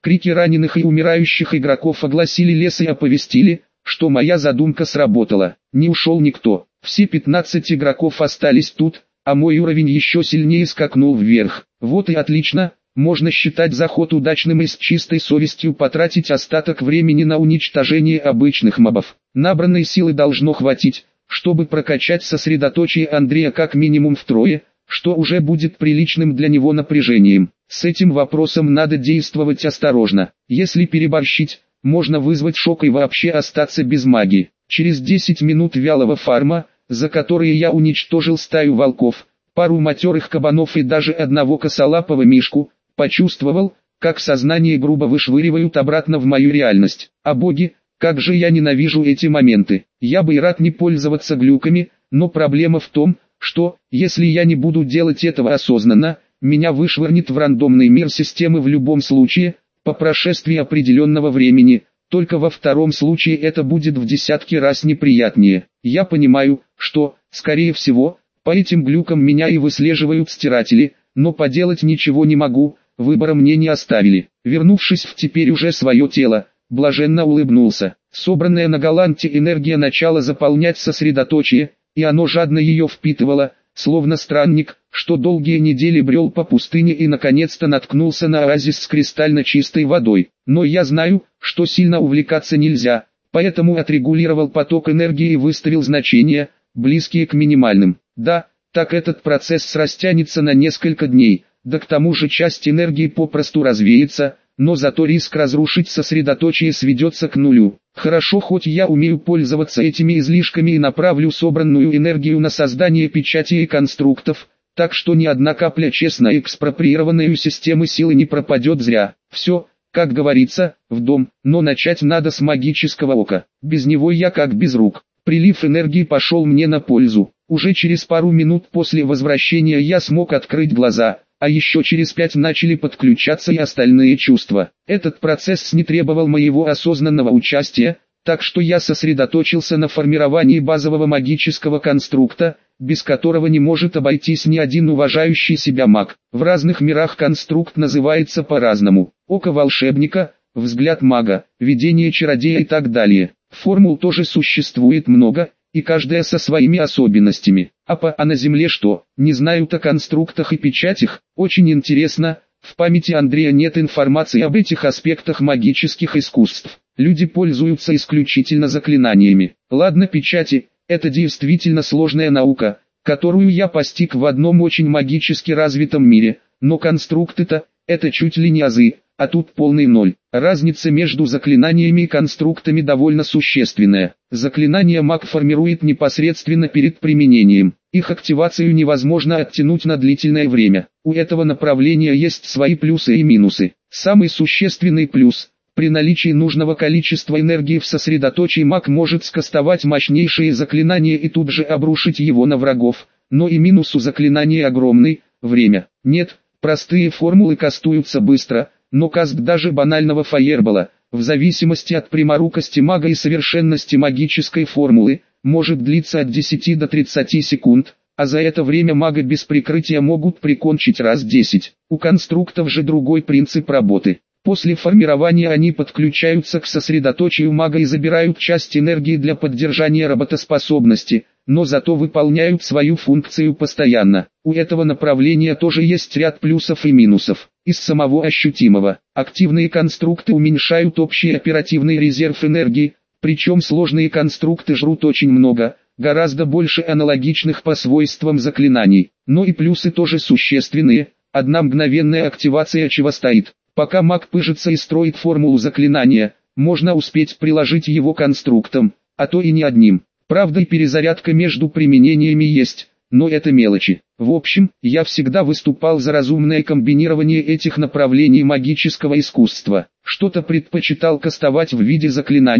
Крики раненых и умирающих игроков огласили лес и оповестили, что моя задумка сработала. Не ушел никто, все 15 игроков остались тут, а мой уровень еще сильнее скакнул вверх. Вот и отлично, можно считать заход удачным и с чистой совестью потратить остаток времени на уничтожение обычных мобов. Набранной силы должно хватить, чтобы прокачать сосредоточие Андрея как минимум втрое, что уже будет приличным для него напряжением. С этим вопросом надо действовать осторожно. Если переборщить, можно вызвать шок и вообще остаться без магии. Через 10 минут вялого фарма, за которые я уничтожил стаю волков, пару матерых кабанов и даже одного косолапого мишку, почувствовал, как сознание грубо вышвыривают обратно в мою реальность. А боги, как же я ненавижу эти моменты. Я бы и рад не пользоваться глюками, но проблема в том, что, если я не буду делать этого осознанно, меня вышвырнет в рандомный мир системы в любом случае, по прошествии определенного времени. Только во втором случае это будет в десятки раз неприятнее. Я понимаю, что, скорее всего, по этим глюкам меня и выслеживают стиратели, но поделать ничего не могу, выбора мне не оставили. Вернувшись в теперь уже свое тело, блаженно улыбнулся. Собранная на Галанте энергия начала заполнять сосредоточие, и оно жадно ее впитывало, словно странник, что долгие недели брел по пустыне и наконец-то наткнулся на оазис с кристально чистой водой. Но я знаю, что сильно увлекаться нельзя, поэтому отрегулировал поток энергии и выставил значения, близкие к минимальным. Да, так этот процесс растянется на несколько дней, да к тому же часть энергии попросту развеется, но зато риск разрушить сосредоточие сведется к нулю. Хорошо, хоть я умею пользоваться этими излишками и направлю собранную энергию на создание печатей и конструктов, так что ни одна капля честно экспроприированной системы силы не пропадет зря. Все, как говорится, в дом, но начать надо с магического ока. Без него я как без рук. Прилив энергии пошел мне на пользу. Уже через пару минут после возвращения я смог открыть глаза, а еще через 5 начали подключаться и остальные чувства. Этот процесс не требовал моего осознанного участия, так что я сосредоточился на формировании базового магического конструкта, без которого не может обойтись ни один уважающий себя маг. В разных мирах конструкт называется по-разному: око волшебника, взгляд мага, видение чародея и так далее. Формул тоже существует много, и каждая со своими особенностями. А на Земле что? Не знают о конструктах и печатях? Очень интересно. В памяти Андрея нет информации об этих аспектах магических искусств. Люди пользуются исключительно заклинаниями. Ладно, печати – это действительно сложная наука, которую я постиг в одном очень магически развитом мире, но конструкты-то – это чуть ли не азы, а тут полный ноль. Разница между заклинаниями и конструктами довольно существенная. Заклинания маг формирует непосредственно перед применением. Их активацию невозможно оттянуть на длительное время. У этого направления есть свои плюсы и минусы. Самый существенный плюс – при наличии нужного количества энергии в сосредоточии маг может скастовать мощнейшие заклинания и тут же обрушить его на врагов. Но и минус у заклинания огромный – время. Нет, простые формулы кастуются быстро, но каст даже банального фаербола, в зависимости от пряморукости мага и совершенности магической формулы, может длиться от 10 до 30 секунд, а за это время мага без прикрытия могут прикончить раз 10. У конструктов же другой принцип работы. После формирования они подключаются к сосредоточию мага и забирают часть энергии для поддержания работоспособности, но зато выполняют свою функцию постоянно. У этого направления тоже есть ряд плюсов и минусов. Из самого ощутимого, активные конструкты уменьшают общий оперативный резерв энергии, причем сложные конструкты жрут очень много, гораздо больше аналогичных по свойствам заклинаний. Но и плюсы тоже существенные, одна мгновенная активация чего стоит. Пока маг пыжится и строит формулу заклинания, можно успеть приложить его конструктом, а то и не одним. Правда, и перезарядка между применениями есть, но это мелочи. В общем, я всегда выступал за разумное комбинирование этих направлений магического искусства. Что-то предпочитал кастовать в виде заклинаний,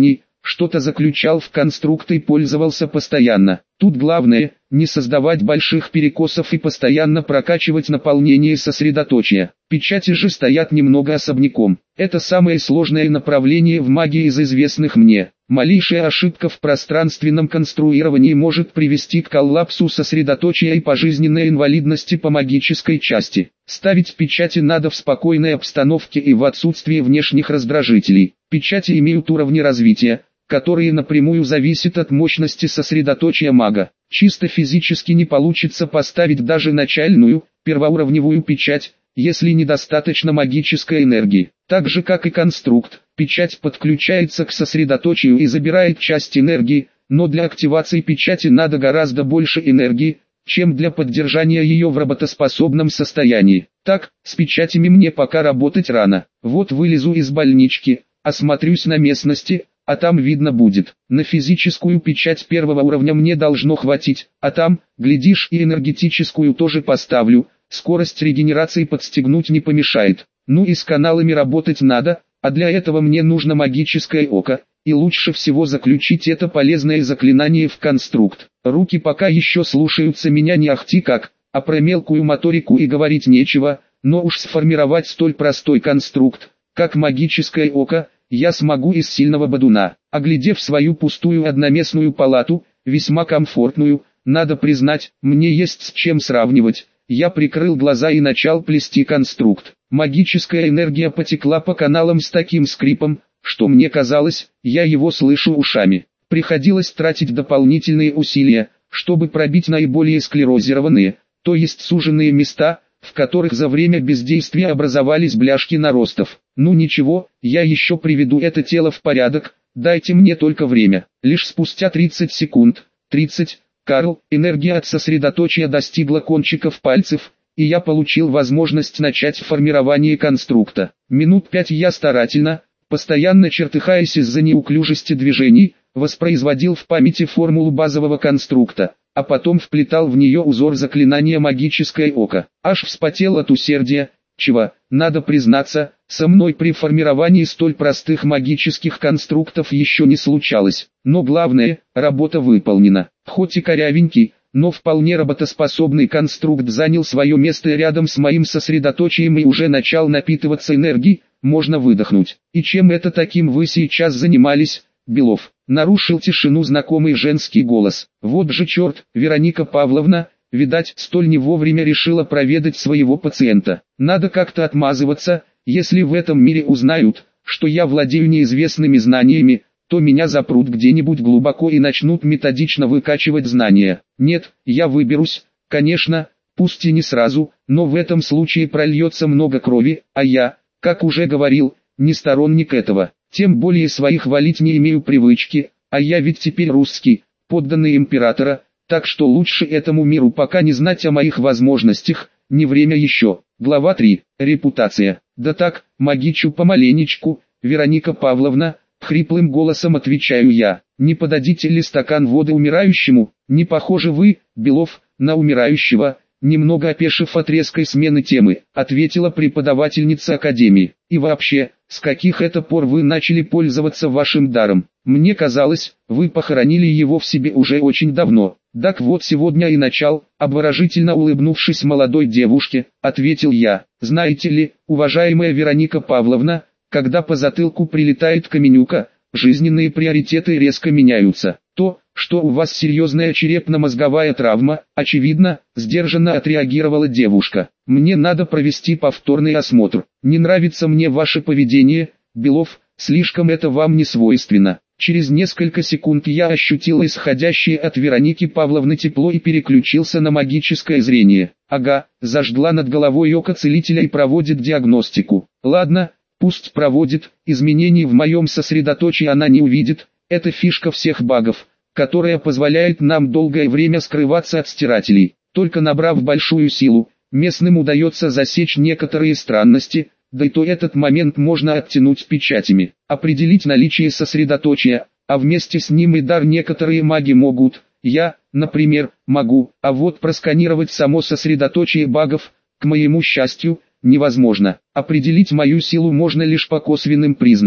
что-то заключал в конструкт и пользовался постоянно. Тут главное, не создавать больших перекосов и постоянно прокачивать наполнение сосредоточия. Печати же стоят немного особняком. Это самое сложное направление в магии из известных мне. Малейшая ошибка в пространственном конструировании может привести к коллапсу сосредоточия и пожизненной инвалидности по магической части. Ставить печати надо в спокойной обстановке и в отсутствии внешних раздражителей. Печати имеют уровни развития, которые напрямую зависят от мощности сосредоточия мага. Чисто физически не получится поставить даже начальную, первоуровневую печать, если недостаточно магической энергии. Так же как и конструкт, печать подключается к сосредоточию и забирает часть энергии, но для активации печати надо гораздо больше энергии, чем для поддержания ее в работоспособном состоянии. Так, с печатями мне пока работать рано. Вот вылезу из больнички, осмотрюсь на местности, а там видно будет. На физическую печать первого уровня мне должно хватить, а там, глядишь, и энергетическую тоже поставлю. Скорость регенерации подстегнуть не помешает. Ну и с каналами работать надо, а для этого мне нужно магическое око, и лучше всего заключить это полезное заклинание в конструкт. Руки пока еще слушаются меня не ахти как, а про мелкую моторику и говорить нечего, но уж сформировать столь простой конструкт, как магическое око, я смогу из сильного бадуна. Оглядев свою пустую одноместную палату, весьма комфортную, надо признать, мне есть с чем сравнивать. Я прикрыл глаза и начал плести конструкт. Магическая энергия потекла по каналам с таким скрипом, что мне казалось, я его слышу ушами. Приходилось тратить дополнительные усилия, чтобы пробить наиболее склерозированные, то есть суженные места, в которых за время бездействия образовались бляшки наростов. Ну ничего, я еще приведу это тело в порядок, дайте мне только время. Лишь спустя 30 секунд, 30, Карл, энергия от сосредоточия достигла кончиков пальцев, и я получил возможность начать формирование конструкта. Минут 5 я старательно, постоянно чертыхаясь из-за неуклюжести движений, воспроизводил в памяти формулу базового конструкта, а потом вплетал в нее узор заклинания магическое око. Аж вспотел от усердия, чего, надо признаться, со мной при формировании столь простых магических конструктов еще не случалось. Но главное, работа выполнена. Хоть и корявенький, но вполне работоспособный конструкт занял свое место рядом с моим сосредоточием и уже начал напитываться энергией, можно выдохнуть. И чем это таким вы сейчас занимались, Белов? Нарушил тишину знакомый женский голос. Вот же черт, Вероника Павловна, видать, столь не вовремя решила проведать своего пациента. Надо как-то отмазываться, если в этом мире узнают, что я владею неизвестными знаниями, то меня запрут где-нибудь глубоко и начнут методично выкачивать знания. Нет, я выберусь, конечно, пусть и не сразу, но в этом случае прольется много крови, а я, как уже говорил, не сторонник этого. Тем более своих валить не имею привычки, а я ведь теперь русский, подданный императора, так что лучше этому миру пока не знать о моих возможностях, не время еще. Глава 3. Репутация. Да так, магичу помаленечку, Вероника Павловна, хриплым голосом отвечаю я. Не подадите ли стакан воды умирающему? Не похожи вы, Белов, на умирающего. Немного опешив от резкой смены темы, ответила преподавательница академии. И вообще, с каких это пор вы начали пользоваться вашим даром? Мне казалось, вы похоронили его в себе уже очень давно. Так вот сегодня и начал, обворожительно улыбнувшись молодой девушке, ответил я. Знаете ли, уважаемая Вероника Павловна, когда по затылку прилетает каменюка, жизненные приоритеты резко меняются. То, что у вас серьезная черепно-мозговая травма, очевидно, сдержанно отреагировала девушка. Мне надо провести повторный осмотр. Не нравится мне ваше поведение, Белов, слишком это вам не свойственно. Через несколько секунд я ощутил исходящее от Вероники Павловны тепло и переключился на магическое зрение. Ага, зажгла над головой око целителя и проводит диагностику. Ладно, пусть проводит, изменений в моем сосредоточии она не увидит. Это фишка всех багов, которая позволяет нам долгое время скрываться от стирателей. Только набрав большую силу, местным удается засечь некоторые странности, да и то этот момент можно оттянуть печатями. Определить наличие сосредоточия, а вместе с ним и дар некоторые маги могут. Я, например, могу, а вот просканировать само сосредоточие багов, к моему счастью, невозможно. Определить мою силу можно лишь по косвенным признакам.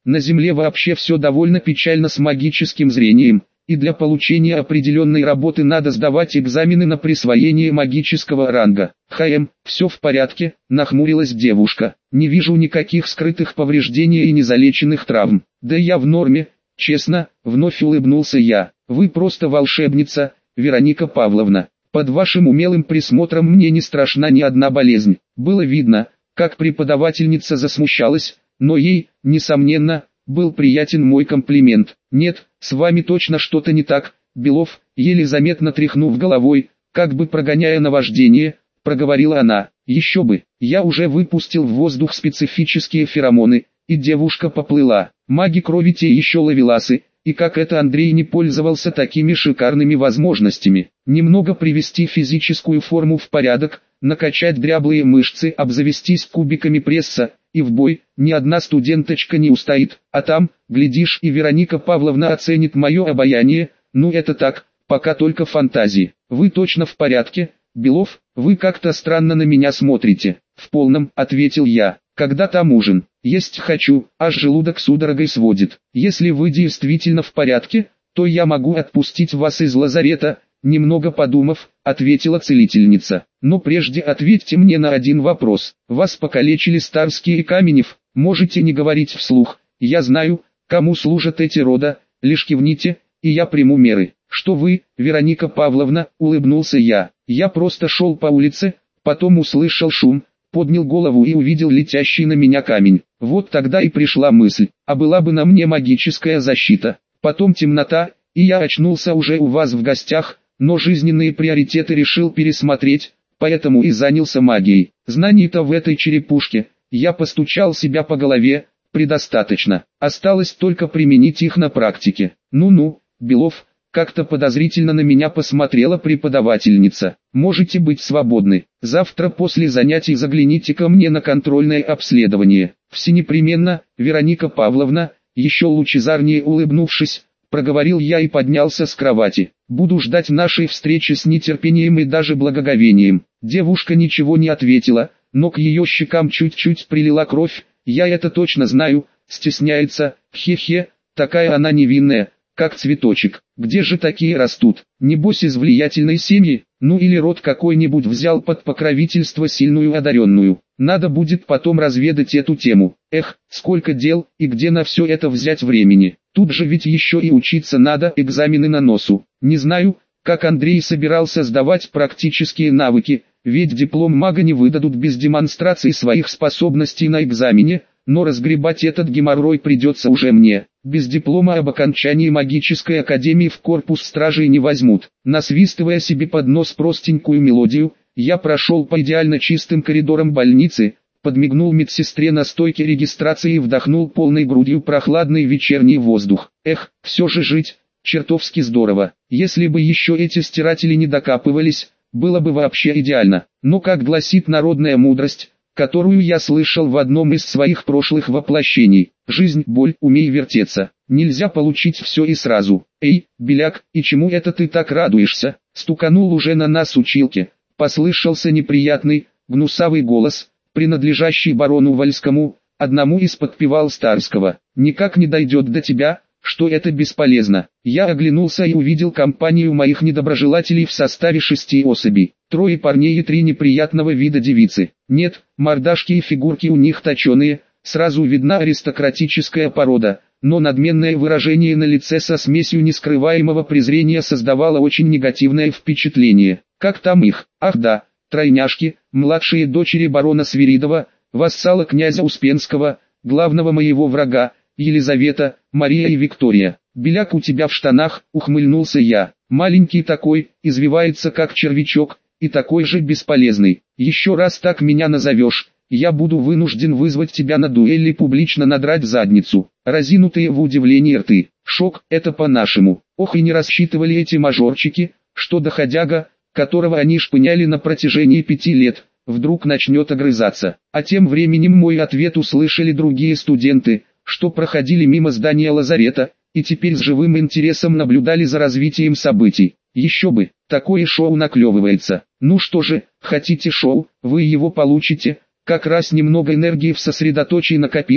На Земле вообще все довольно печально с магическим зрением, и для получения определенной работы надо сдавать экзамены на присвоение магического ранга. Все в порядке, нахмурилась девушка. Не вижу никаких скрытых повреждений и незалеченных травм. Да я в норме, честно, вновь улыбнулся я. Вы просто волшебница, Вероника Павловна. Под вашим умелым присмотром мне не страшна ни одна болезнь. Было видно, как преподавательница засмущалась, но ей, несомненно, был приятен мой комплимент. Нет, с вами точно что-то не так, Белов, еле заметно тряхнув головой, как бы прогоняя наваждение, проговорила она. Еще бы, я уже выпустил в воздух специфические феромоны, и девушка поплыла. Маги крови те еще ловеласы, и как это Андрей не пользовался такими шикарными возможностями. Немного привести физическую форму в порядок, накачать дряблые мышцы, обзавестись кубиками пресса, и в бой, ни одна студенточка не устоит, а там, глядишь, и Вероника Павловна оценит мое обаяние. Ну это так, пока только фантазии. Вы точно в порядке, Белов? Вы как-то странно на меня смотрите. В полном, ответил я. Когда там ужин? Есть хочу, аж желудок судорогой сводит. Если вы действительно в порядке, то я могу отпустить вас из лазарета. Немного подумав, ответила целительница. Но прежде ответьте мне на один вопрос. Вас покалечили Старский и Каменев, можете не говорить вслух. Я знаю, кому служат эти рода, лишь кивните, и я приму меры. Что вы, Вероника Павловна, улыбнулся я. Я просто шел по улице, потом услышал шум, поднял голову и увидел летящий на меня камень. Вот тогда и пришла мысль, а была бы на мне магическая защита. Потом темнота, и я очнулся уже у вас в гостях, но жизненные приоритеты решил пересмотреть, поэтому и занялся магией. Знаний-то в этой черепушке, я постучал себя по голове, предостаточно. Осталось только применить их на практике. Ну-ну, Белов, как-то подозрительно на меня посмотрела преподавательница. Можете быть свободны. Завтра после занятий загляните ко мне на контрольное обследование. Все непременно, Вероника Павловна, еще лучезарнее улыбнувшись, проговорил я и поднялся с кровати. Буду ждать нашей встречи с нетерпением и даже благоговением. Девушка ничего не ответила, но к ее щекам чуть-чуть прилила кровь. Я это точно знаю, стесняется, хе-хе, такая она невинная, как цветочек. Где же такие растут? Небось из влиятельной семьи, ну или род какой-нибудь взял под покровительство сильную одаренную. Надо будет потом разведать эту тему. Эх, сколько дел, и где на все это взять времени. Тут же ведь еще и учиться надо, экзамены на носу. Не знаю, как Андрей собирался сдавать практические навыки, ведь диплом мага не выдадут без демонстрации своих способностей на экзамене, но разгребать этот геморрой придется уже мне. Без диплома об окончании магической академии в корпус стражей не возьмут. Насвистывая себе под нос простенькую мелодию, я прошел по идеально чистым коридорам больницы, подмигнул медсестре на стойке регистрации и вдохнул полной грудью прохладный вечерний воздух. Эх, все же жить, чертовски здорово. Если бы еще эти стиратели не докапывались, было бы вообще идеально. Но как гласит народная мудрость, которую я слышал в одном из своих прошлых воплощений: жизнь, боль, умей вертеться. Нельзя получить все и сразу. Эй, Беляк, и чему это ты так радуешься? Стуканул уже на нас училке. Послышался неприятный, гнусавый голос, принадлежащий барону Вальскому, одному из подпевал Старского. Никак не дойдет до тебя, что это бесполезно. Я оглянулся и увидел компанию моих недоброжелателей в составе 6 особей. 3 парней и 3 неприятного вида девицы. Нет, мордашки и фигурки у них точеные, сразу видна аристократическая порода, но надменное выражение на лице со смесью нескрываемого презрения создавало очень негативное впечатление. Как там их? Ах да, тройняшки, младшие дочери барона Свиридова, вассала князя Успенского, главного моего врага, Елизавета, Мария и Виктория. Беляк у тебя в штанах, ухмыльнулся я. Маленький такой, извивается как червячок, и такой же бесполезный. Еще раз так меня назовешь, я буду вынужден вызвать тебя на дуэль и публично надрать задницу. Разинутые в удивлении рты. Шок, это по-нашему. Ох, и не рассчитывали эти мажорчики, что доходяга, которого они шпыняли на протяжении 5 лет, вдруг начнет огрызаться. А тем временем мой ответ услышали другие студенты, что проходили мимо здания лазарета, и теперь с живым интересом наблюдали за развитием событий. Еще бы, такое шоу наклевывается. Ну что же, хотите шоу, вы его получите. Как раз немного энергии в сосредоточии накопилось,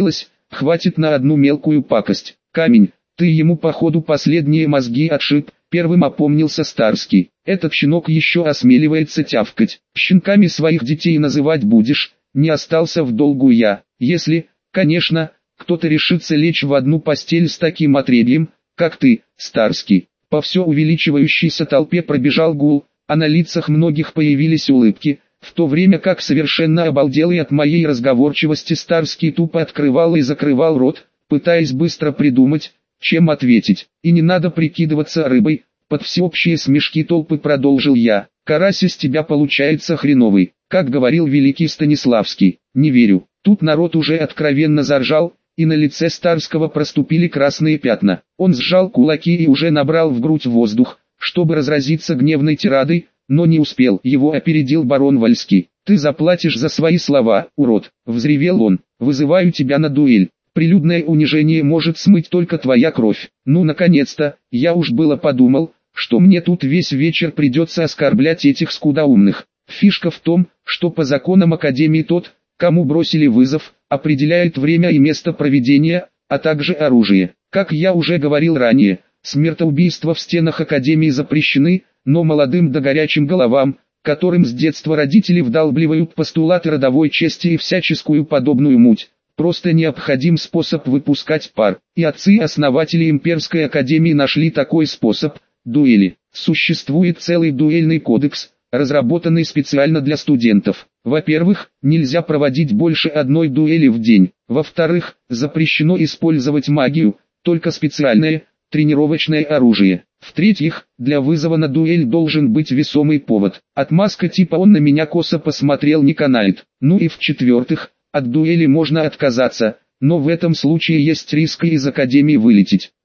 хватит на одну мелкую пакость. Камень, ты ему походу последние мозги отшиб, первым опомнился Старский. Этот щенок еще осмеливается тявкать. Щенками своих детей называть будешь, не остался в долгу я. Если, конечно, кто-то решится лечь в одну постель с таким отребьем, как ты, Старский. По все увеличивающейся толпе пробежал гул, а на лицах многих появились улыбки, в то время как совершенно обалделый от моей разговорчивости Старский тупо открывал и закрывал рот, пытаясь быстро придумать, чем ответить. И не надо прикидываться рыбой, под всеобщие смешки толпы продолжил я. Карась из тебя получается хреновый, как говорил великий Станиславский. Не верю. Тут народ уже откровенно заржал, и на лице Старского проступили красные пятна. Он сжал кулаки и уже набрал в грудь воздух, чтобы разразиться гневной тирадой, но не успел. Его опередил барон Вальский. «Ты заплатишь за свои слова, урод!» — взревел он. «Вызываю тебя на дуэль. Прилюдное унижение может смыть только твоя кровь». Ну, наконец-то, я уж было подумал, что мне тут весь вечер придется оскорблять этих скудоумных. Фишка в том, что по законам Академии тот, кому бросили вызов, определяет время и место проведения, а также оружие. Как я уже говорил ранее, смертоубийства в стенах Академии запрещены, но молодым да горячим головам, которым с детства родители вдалбливают постулаты родовой чести и всяческую подобную муть, просто необходим способ выпускать пар. И отцы-основатели Имперской Академии нашли такой способ – дуэли. Существует целый дуэльный кодекс, разработанный специально для студентов. Во-первых, нельзя проводить больше одной дуэли в день. Во-вторых, запрещено использовать магию, только специальное, тренировочное оружие. В-третьих, для вызова на дуэль должен быть весомый повод. Отмазка типа «он на меня косо посмотрел» не канает. Ну и в-четвертых, от дуэли можно отказаться, но в этом случае есть риск из Академии вылететь.